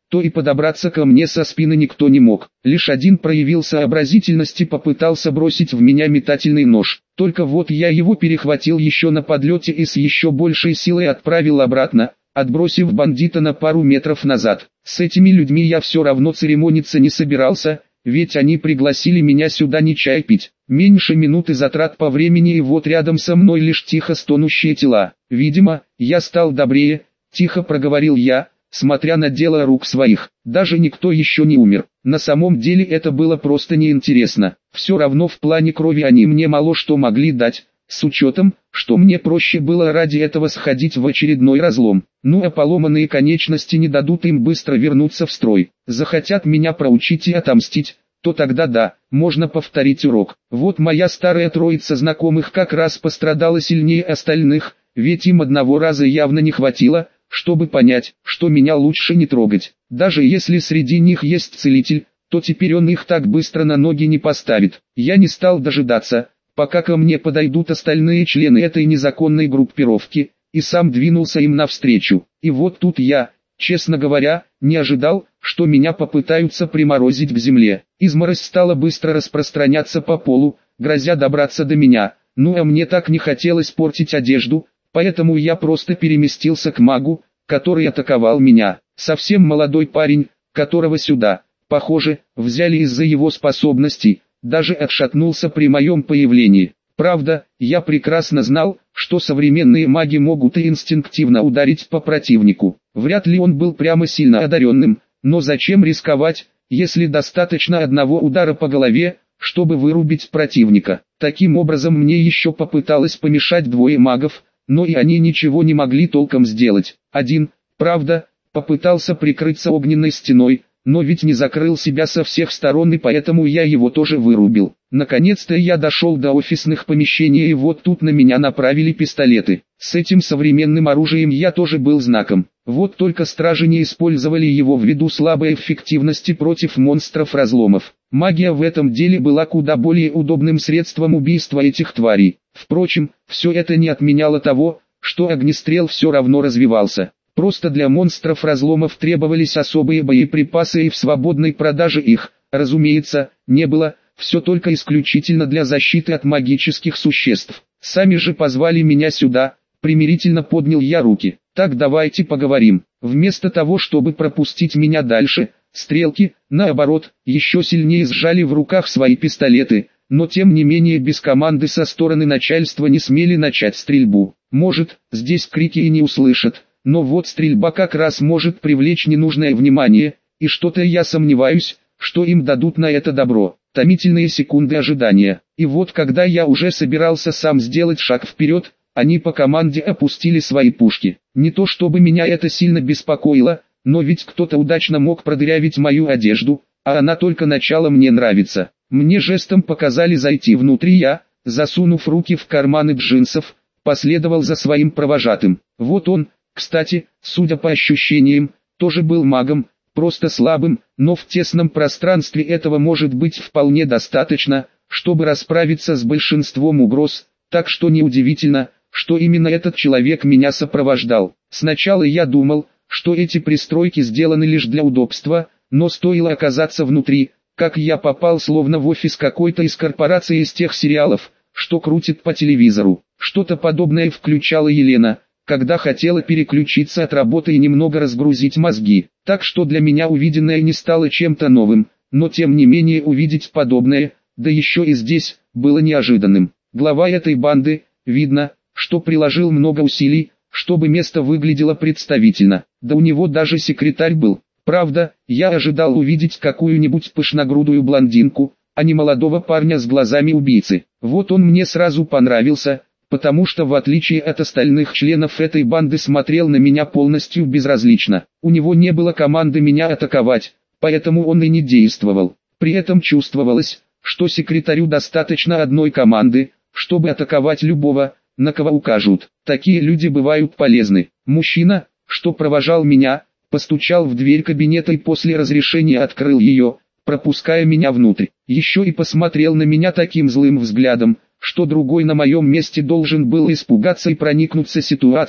то и подобраться ко мне со спины никто не мог. Лишь один проявил сообразительность и попытался бросить в меня метательный нож. Только вот я его перехватил еще на подлете и с еще большей силой отправил обратно, отбросив бандита на пару метров назад. С этими людьми я все равно церемониться не собирался, ведь они пригласили меня сюда не чай пить. Меньше минуты затрат по времени, и вот рядом со мной лишь тихо стонущие тела. Видимо, я стал добрее, тихо проговорил я, смотря на дело рук своих. Даже никто еще не умер. На самом деле это было просто неинтересно. Все равно в плане крови они мне мало что могли дать, с учетом, что мне проще было ради этого сходить в очередной разлом. Ну а поломанные конечности не дадут им быстро вернуться в строй. Захотят меня проучить и отомстить, то тогда да, можно повторить урок. Вот моя старая троица знакомых как раз пострадала сильнее остальных, ведь им одного раза явно не хватило, чтобы понять, что меня лучше не трогать. Даже если среди них есть целитель, то теперь он их так быстро на ноги не поставит. Я не стал дожидаться, пока ко мне подойдут остальные члены этой незаконной группировки, и сам двинулся им навстречу. И вот тут я, честно говоря, не ожидал, что меня попытаются приморозить к земле. Изморозь стала быстро распространяться по полу, грозя добраться до меня. Ну а мне так не хотелось портить одежду, поэтому я просто переместился к магу, который атаковал меня. Совсем молодой парень, которого сюда, похоже, взяли из-за его способностей, даже отшатнулся при моем появлении. Правда, я прекрасно знал, что современные маги могут и инстинктивно ударить по противнику. Вряд ли он был прямо сильно одаренным, но зачем рисковать, если достаточно одного удара по голове, чтобы вырубить противника. Таким образом мне еще попыталось помешать двое магов, но и они ничего не могли толком сделать. Один, правда, попытался прикрыться огненной стеной, но ведь не закрыл себя со всех сторон, и поэтому я его тоже вырубил. Наконец-то я дошел до офисных помещений, и вот тут на меня направили пистолеты. С этим современным оружием я тоже был знаком. Вот только стражи не использовали его ввиду слабой эффективности против монстров-разломов. Магия в этом деле была куда более удобным средством убийства этих тварей. Впрочем, все это не отменяло того, что огнестрел все равно развивался. Просто для монстров-разломов требовались особые боеприпасы, и в свободной продаже их, разумеется, не было, все только исключительно для защиты от магических существ. Сами же позвали меня сюда, примирительно поднял я руки. Так давайте поговорим. Вместо того, чтобы пропустить меня дальше, стрелки, наоборот, еще сильнее сжали в руках свои пистолеты, но тем не менее без команды со стороны начальства не смели начать стрельбу. Может, здесь крики и не услышат, но вот стрельба как раз может привлечь ненужное внимание, и что-то я сомневаюсь, что им дадут на это добро. Томительные секунды ожидания. И вот когда я уже собирался сам сделать шаг вперед, они по команде опустили свои пушки. Не то чтобы меня это сильно беспокоило, но ведь кто-то удачно мог продырявить мою одежду, а она только начало мне нравится. Мне жестом показали зайти внутрь, я, засунув руки в карманы джинсов, последовал за своим провожатым. Вот он, кстати, судя по ощущениям, тоже был магом, просто слабым, но в тесном пространстве этого может быть вполне достаточно, чтобы расправиться с большинством угроз, так что неудивительно, что именно этот человек меня сопровождал. Сначала я думал, что эти пристройки сделаны лишь для удобства, но стоило оказаться внутри, как я попал словно в офис какой-то из корпораций из тех сериалов, что крутит по телевизору. Что-то подобное включала Елена, когда хотела переключиться от работы и немного разгрузить мозги. Так что для меня увиденное не стало чем-то новым, но тем не менее увидеть подобное, да еще и здесь, было неожиданным. Глава этой банды, видно, что приложил много усилий, чтобы место выглядело представительно. Да у него даже секретарь был. Правда, я ожидал увидеть какую-нибудь пышногрудую блондинку, а не молодого парня с глазами убийцы. Вот он мне сразу понравился, потому что в отличие от остальных членов этой банды смотрел на меня полностью безразлично. У него не было команды меня атаковать, поэтому он и не действовал. При этом чувствовалось, что секретарю достаточно одной команды, чтобы атаковать любого, на кого укажут. Такие люди бывают полезны. Мужчина, что провожал меня, постучал в дверь кабинета и после разрешения открыл ее, пропуская меня внутрь. Еще и посмотрел на меня таким злым взглядом, что другой на моем месте должен был испугаться и проникнуться ситуацией,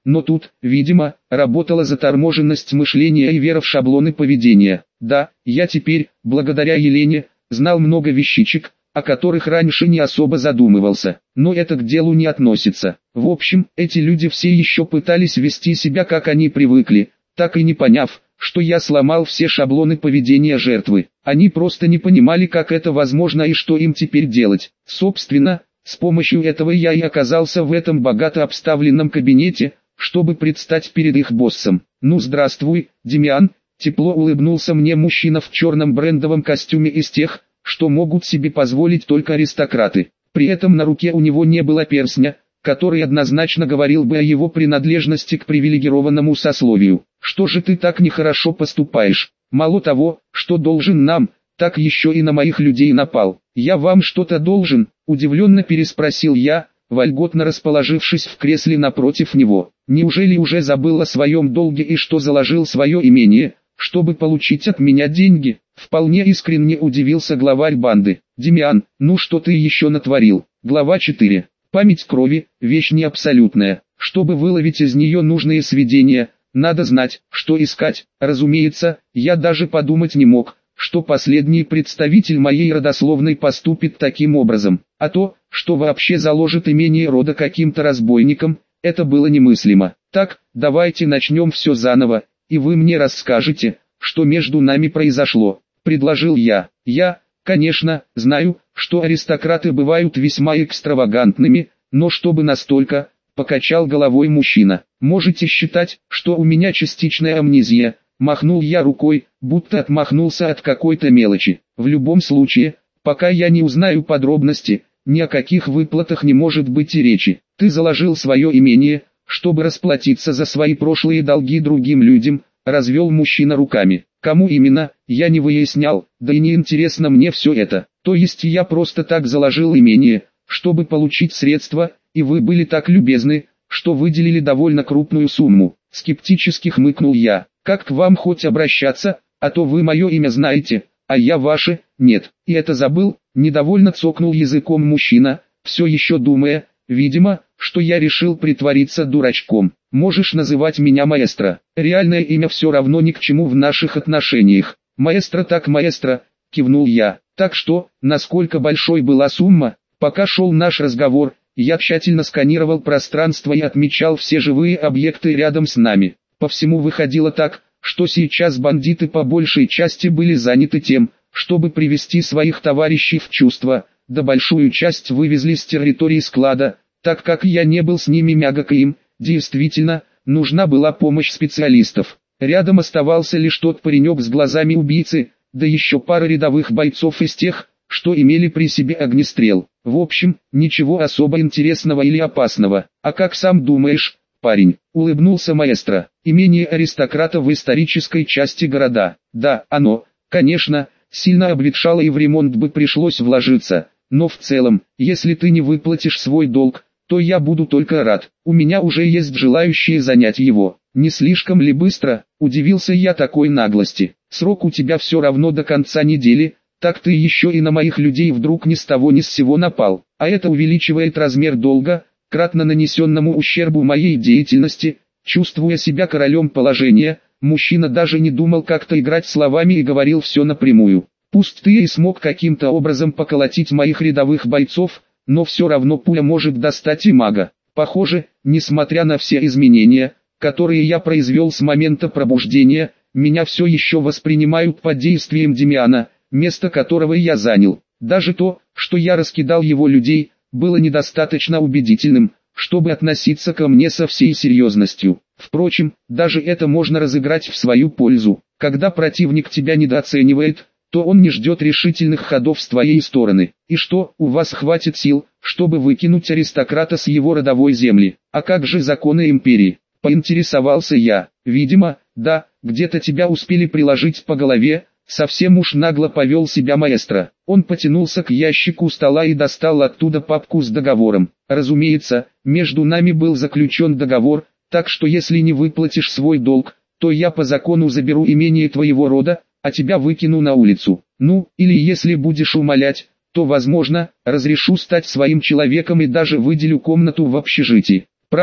но тут, видимо, работала заторможенность мышления и вера в шаблоны поведения. Да, я теперь, благодаря Елене, знал много вещичек, о которых раньше не особо задумывался, но это к делу не относится. В общем, эти люди все еще пытались вести себя как они привыкли, так и не поняв, что я сломал все шаблоны поведения жертвы. Они просто не понимали, как это возможно и что им теперь делать. Собственно, с помощью этого я и оказался в этом богато обставленном кабинете, чтобы предстать перед их боссом. «Ну здравствуй, Демиан», тепло улыбнулся мне мужчина в черном брендовом костюме из тех, что могут себе позволить только аристократы. При этом на руке у него не было перстня, который однозначно говорил бы о его принадлежности к привилегированному сословию. «Что же ты так нехорошо поступаешь? Мало того, что должен нам, так еще и на моих людей напал. Я вам что-то должен?» – удивленно переспросил я, вольготно расположившись в кресле напротив него. «Неужели уже забыл о своем долге и что заложил свое имение, чтобы получить от меня деньги?» Вполне искренне удивился главарь банды. «Демиан, ну что ты еще натворил?» Глава 4. Память крови – вещь не абсолютная. Чтобы выловить из нее нужные сведения, надо знать, что искать. Разумеется, я даже подумать не мог, что последний представитель моей родословной поступит таким образом. А то, что вообще заложит имение рода каким-то разбойникам, это было немыслимо. Так, давайте начнем все заново, и вы мне расскажете, что между нами произошло, предложил я. Я, конечно, знаю, что аристократы бывают весьма экстравагантными, но чтобы настолько, покачал головой мужчина. Можете считать, что у меня частичная амнезия, махнул я рукой, будто отмахнулся от какой-то мелочи. В любом случае, пока я не узнаю подробности, ни о каких выплатах не может быть и речи. Ты заложил свое имение, чтобы расплатиться за свои прошлые долги другим людям, развел мужчина руками. Кому именно, я не выяснял, да и не интересно мне все это. То есть я просто так заложил имение, чтобы получить средства, и вы были так любезны, что выделили довольно крупную сумму. Скептически хмыкнул я. Как к вам хоть обращаться, а то вы мое имя знаете, а я ваше, нет. И это забыл, недовольно цокнул языком мужчина, все еще думая, видимо, что я решил притвориться дурачком. Можешь называть меня маэстро. Реальное имя все равно ни к чему в наших отношениях. Маэстро так маэстро, кивнул я. Так что, насколько большой была сумма? Пока шел наш разговор, я тщательно сканировал пространство и отмечал все живые объекты рядом с нами. По всему выходило так, что сейчас бандиты по большей части были заняты тем, чтобы привести своих товарищей в чувство, да большую часть вывезли с территории склада, так как я не был с ними мягок и им, действительно, нужна была помощь специалистов. Рядом оставался лишь тот паренек с глазами убийцы, да еще пара рядовых бойцов из тех, что имели при себе огнестрел. В общем, ничего особо интересного или опасного. А как сам думаешь, парень? Улыбнулся маэстро. Имение аристократа в исторической части города. Да, оно, конечно, сильно обветшало и в ремонт бы пришлось вложиться. Но в целом, если ты не выплатишь свой долг, то я буду только рад. У меня уже есть желающие занять его. Не слишком ли быстро? Удивился я такой наглости. Срок у тебя все равно до конца недели. Так ты еще и на моих людей вдруг ни с того ни с сего напал. А это увеличивает размер долга, кратно нанесенному ущербу моей деятельности. Чувствуя себя королем положения, мужчина даже не думал как-то играть словами и говорил все напрямую. Пусть ты и смог каким-то образом поколотить моих рядовых бойцов, но все равно пуля может достать и мага. Похоже, несмотря на все изменения, которые я произвел с момента пробуждения, меня все еще воспринимают под действием Демиана, место которого я занял. Даже то, что я раскидал его людей, было недостаточно убедительным, чтобы относиться ко мне со всей серьезностью. Впрочем, даже это можно разыграть в свою пользу. Когда противник тебя недооценивает, то он не ждет решительных ходов с твоей стороны. И что, у вас хватит сил, чтобы выкинуть аристократа с его родовой земли? А как же законы империи? Поинтересовался я. Видимо, да, где-то тебя успели приложить по голове. Совсем уж нагло повел себя маэстро. Он потянулся к ящику стола и достал оттуда папку с договором. Разумеется, между нами был заключен договор, так что если не выплатишь свой долг, то я по закону заберу имение твоего рода, а тебя выкину на улицу. Ну, или если будешь умолять, то возможно, разрешу стать своим человеком и даже выделю комнату в общежитии. Правда,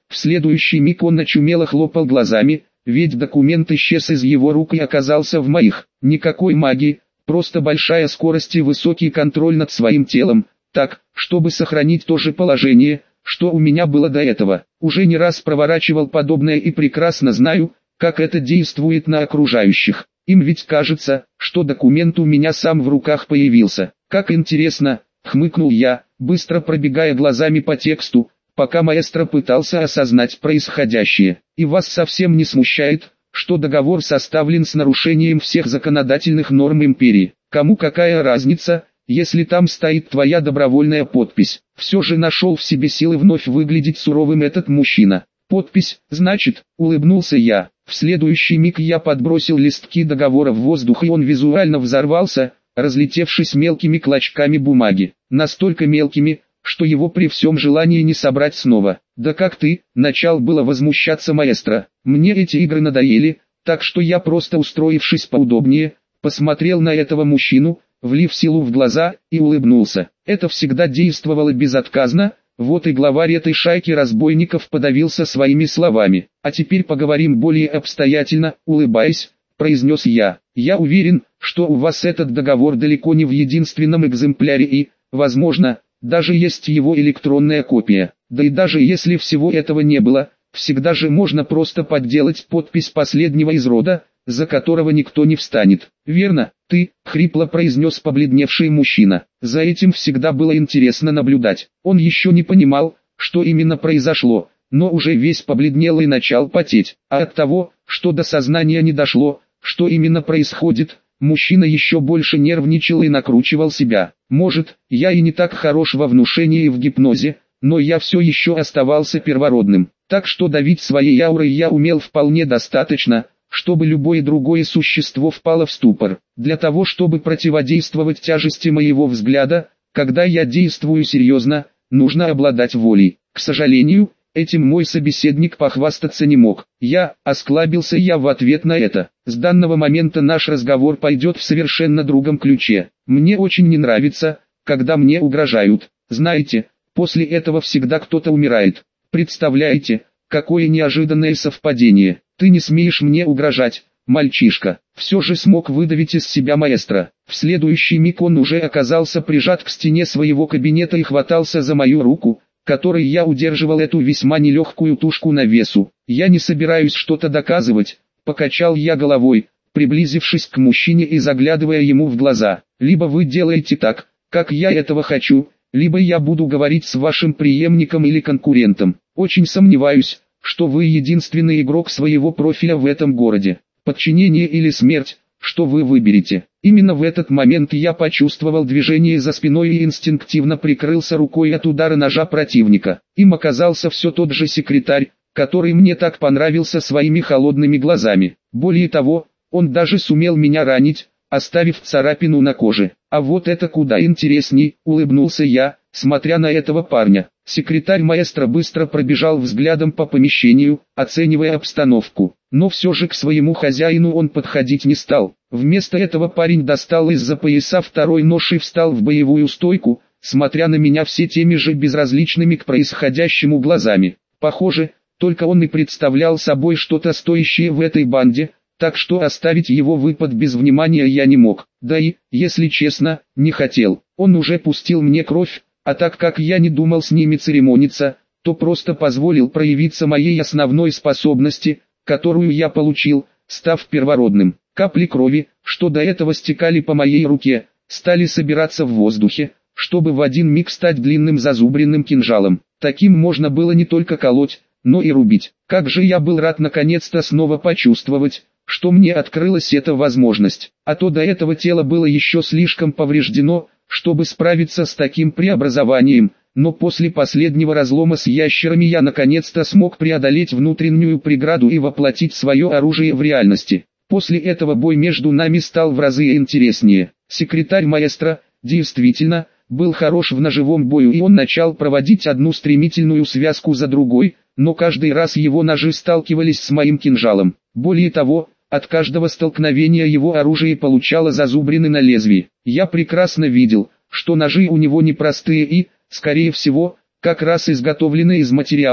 В следующий миг он очумело хлопал глазами, ведь документ исчез из его рук и оказался в моих. Никакой магии, просто большая скорость и высокий контроль над своим телом, так, чтобы сохранить то же положение, что у меня было до этого. Уже не раз проворачивал подобное и прекрасно знаю, как это действует на окружающих. Им ведь кажется, что документ у меня сам в руках появился. Как интересно, хмыкнул я, быстро пробегая глазами по тексту, пока маэстро пытался осознать происходящее. И вас совсем не смущает, что договор составлен с нарушением всех законодательных норм империи? Кому какая разница, если там стоит твоя добровольная подпись? Все же нашел в себе силы вновь выглядеть суровым этот мужчина. Подпись, значит, улыбнулся я. В следующий миг я подбросил листки договора в воздух, и он визуально взорвался, разлетевшись мелкими клочками бумаги. Настолько мелкими, что его при всем желании не собрать снова. «Да как ты?» — начал было возмущаться маэстро. «Мне эти игры надоели, так что я просто, устроившись поудобнее, посмотрел на этого мужчину, влив силу в глаза, и улыбнулся. Это всегда действовало безотказно, вот и главарь этой шайки разбойников подавился своими словами. А теперь поговорим более обстоятельно, улыбаясь, произнес я. Я уверен, что у вас этот договор далеко не в единственном экземпляре и, возможно, даже есть его электронная копия. Да и даже если всего этого не было, всегда же можно просто подделать подпись последнего из рода, за которого никто не встанет. «Верно, ты», — хрипло произнес побледневший мужчина. За этим всегда было интересно наблюдать. Он еще не понимал, что именно произошло, но уже весь побледнел и начал потеть. А от того, что до сознания не дошло, что именно происходит, мужчина еще больше нервничал и накручивал себя. Может, я и не так хорош во внушении и в гипнозе, но я все еще оставался первородным. Так что давить своей аурой я умел вполне достаточно, чтобы любое другое существо впало в ступор. Для того, чтобы противодействовать тяжести моего взгляда, когда я действую серьезно, нужно обладать волей. К сожалению, этим мой собеседник похвастаться не мог. Осклабился я в ответ на это. С данного момента наш разговор пойдет в совершенно другом ключе. Мне очень не нравится, когда мне угрожают. Знаете, после этого всегда кто-то умирает. Представляете, какое неожиданное совпадение. Ты не смеешь мне угрожать, мальчишка. Все же смог выдавить из себя маэстро. В следующий миг он уже оказался прижат к стене своего кабинета и хватался за мою руку, которой я удерживал эту весьма нелегкую тушку на весу. Я не собираюсь что-то доказывать, покачал я головой, приблизившись к мужчине и заглядывая ему в глаза. Либо вы делаете так, как я этого хочу, либо я буду говорить с вашим преемником или конкурентом. Очень сомневаюсь, что вы единственный игрок своего профиля в этом городе. Подчинение или смерть, что вы выберете? Именно в этот момент я почувствовал движение за спиной и инстинктивно прикрылся рукой от удара ножа противника. Им оказался все тот же секретарь, который мне так понравился своими холодными глазами. Более того, он даже сумел меня ранить, оставив царапину на коже. А вот это куда интересней, улыбнулся я, смотря на этого парня. Секретарь маэстро быстро пробежал взглядом по помещению, оценивая обстановку. Но все же к своему хозяину он подходить не стал. Вместо этого парень достал из-за пояса второй нож и встал в боевую стойку, смотря на меня все теми же безразличными к происходящему глазами. Похоже, только он и представлял собой что-то стоящее в этой банде, так что оставить его выпад без внимания я не мог. Да и, если честно, не хотел. Он уже пустил мне кровь, а так как я не думал с ними церемониться, то просто позволил проявиться моей основной способности, которую я получил, став первородным. Капли крови, что до этого стекали по моей руке, стали собираться в воздухе, чтобы в один миг стать длинным зазубренным кинжалом. Таким можно было не только колоть, но и рубить. Как же я был рад наконец-то снова почувствовать, что мне открылась эта возможность. А то до этого тело было еще слишком повреждено, чтобы справиться с таким преобразованием, но после последнего разлома с ящерами я наконец-то смог преодолеть внутреннюю преграду и воплотить свое оружие в реальности. После этого бой между нами стал в разы интереснее. Секретарь маэстро, действительно, был хорош в ножевом бою, и он начал проводить одну стремительную связку за другой, но каждый раз его ножи сталкивались с моим кинжалом. Более того, от каждого столкновения его оружие получало зазубрины на лезвии. Я прекрасно видел, что ножи у него непростые и, скорее всего, как раз изготовлены из материалов,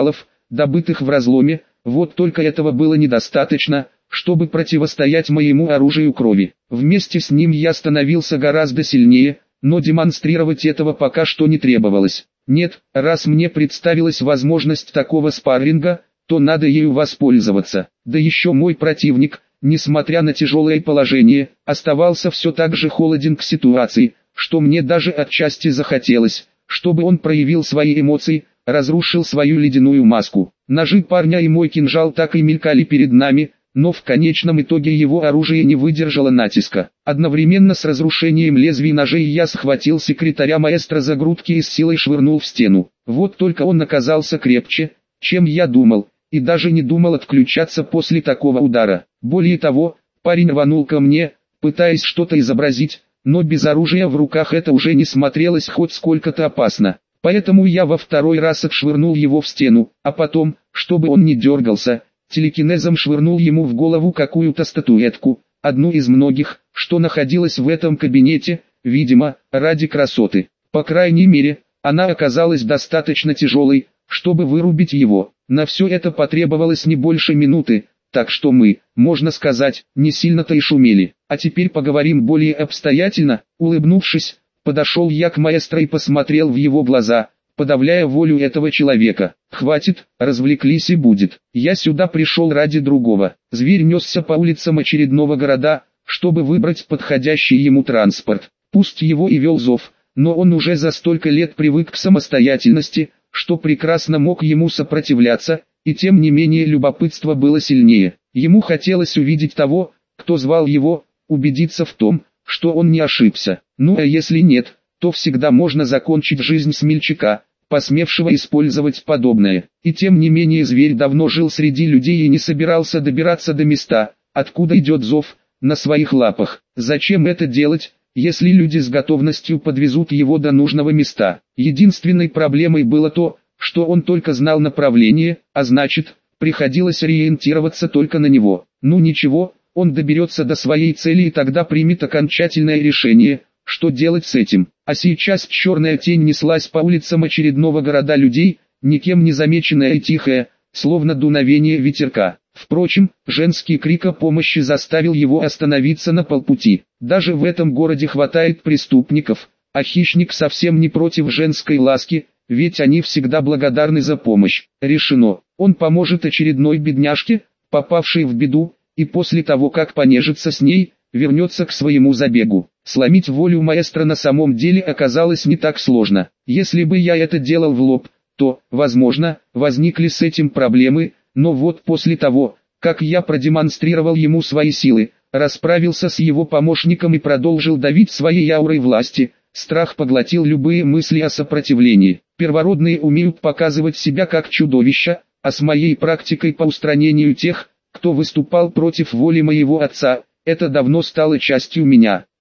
добытых в разломе, вот только этого было недостаточно, чтобы противостоять моему оружию крови. Вместе с ним я становился гораздо сильнее, но демонстрировать этого пока что не требовалось. Нет, раз мне представилась возможность такого спарринга, то надо ею воспользоваться. Да еще мой противник, несмотря на тяжелое положение, оставался все так же холоден к ситуации, что мне даже отчасти захотелось, чтобы он проявил свои эмоции, разрушил свою ледяную маску. Ножи парня и мой кинжал так и мелькали перед нами, но в конечном итоге его оружие не выдержало натиска. Одновременно с разрушением лезвий ножей я схватил секретаря маэстро за грудки и с силой швырнул в стену. Вот только он оказался крепче, чем я думал, и даже не думал отключаться после такого удара. Более того, парень рванул ко мне, пытаясь что-то изобразить, но без оружия в руках это уже не смотрелось хоть сколько-то опасно. Поэтому я во второй раз отшвырнул его в стену, а потом, чтобы он не дергался, телекинезом швырнул ему в голову какую-то статуэтку, одну из многих, что находилась в этом кабинете, видимо, ради красоты. По крайней мере, она оказалась достаточно тяжелой, чтобы вырубить его. На все это потребовалось не больше минуты, так что мы, можно сказать, не сильно-то и шумели. А теперь поговорим более обстоятельно. Улыбнувшись, подошел я к маэстро и посмотрел в его глаза, подавляя волю этого человека. «Хватит, развлеклись и будет. Я сюда пришел ради другого». Зверь несся по улицам очередного города, чтобы выбрать подходящий ему транспорт. Пусть его и вел зов, но он уже за столько лет привык к самостоятельности, что прекрасно мог ему сопротивляться, и тем не менее любопытство было сильнее. Ему хотелось увидеть того, кто звал его, убедиться в том, что он не ошибся. Ну а если нет, то всегда можно закончить жизнь смельчака, посмевшего использовать подобное. И тем не менее зверь давно жил среди людей и не собирался добираться до места, откуда идет зов, на своих лапах. Зачем это делать, если люди с готовностью подвезут его до нужного места? Единственной проблемой было то, что он только знал направление, а значит, приходилось ориентироваться только на него. Ну ничего, он доберется до своей цели и тогда примет окончательное решение, что делать с этим. А сейчас черная тень неслась по улицам очередного города людей, никем не замеченная и тихая, словно дуновение ветерка. Впрочем, женский крик о помощи заставил его остановиться на полпути. Даже в этом городе хватает преступников, а хищник совсем не против женской ласки, ведь они всегда благодарны за помощь. Решено, он поможет очередной бедняжке, попавшей в беду, и после того как понежится с ней, вернется к своему забегу. Сломить волю маэстро на самом деле оказалось не так сложно. Если бы я это делал в лоб, то, возможно, возникли с этим проблемы, но вот после того, как я продемонстрировал ему свои силы, расправился с его помощником и продолжил давить своей аурой власти, страх поглотил любые мысли о сопротивлении. Первородные умеют показывать себя как чудовища, а с моей практикой по устранению тех, кто выступал против воли моего отца, это давно стало частью меня.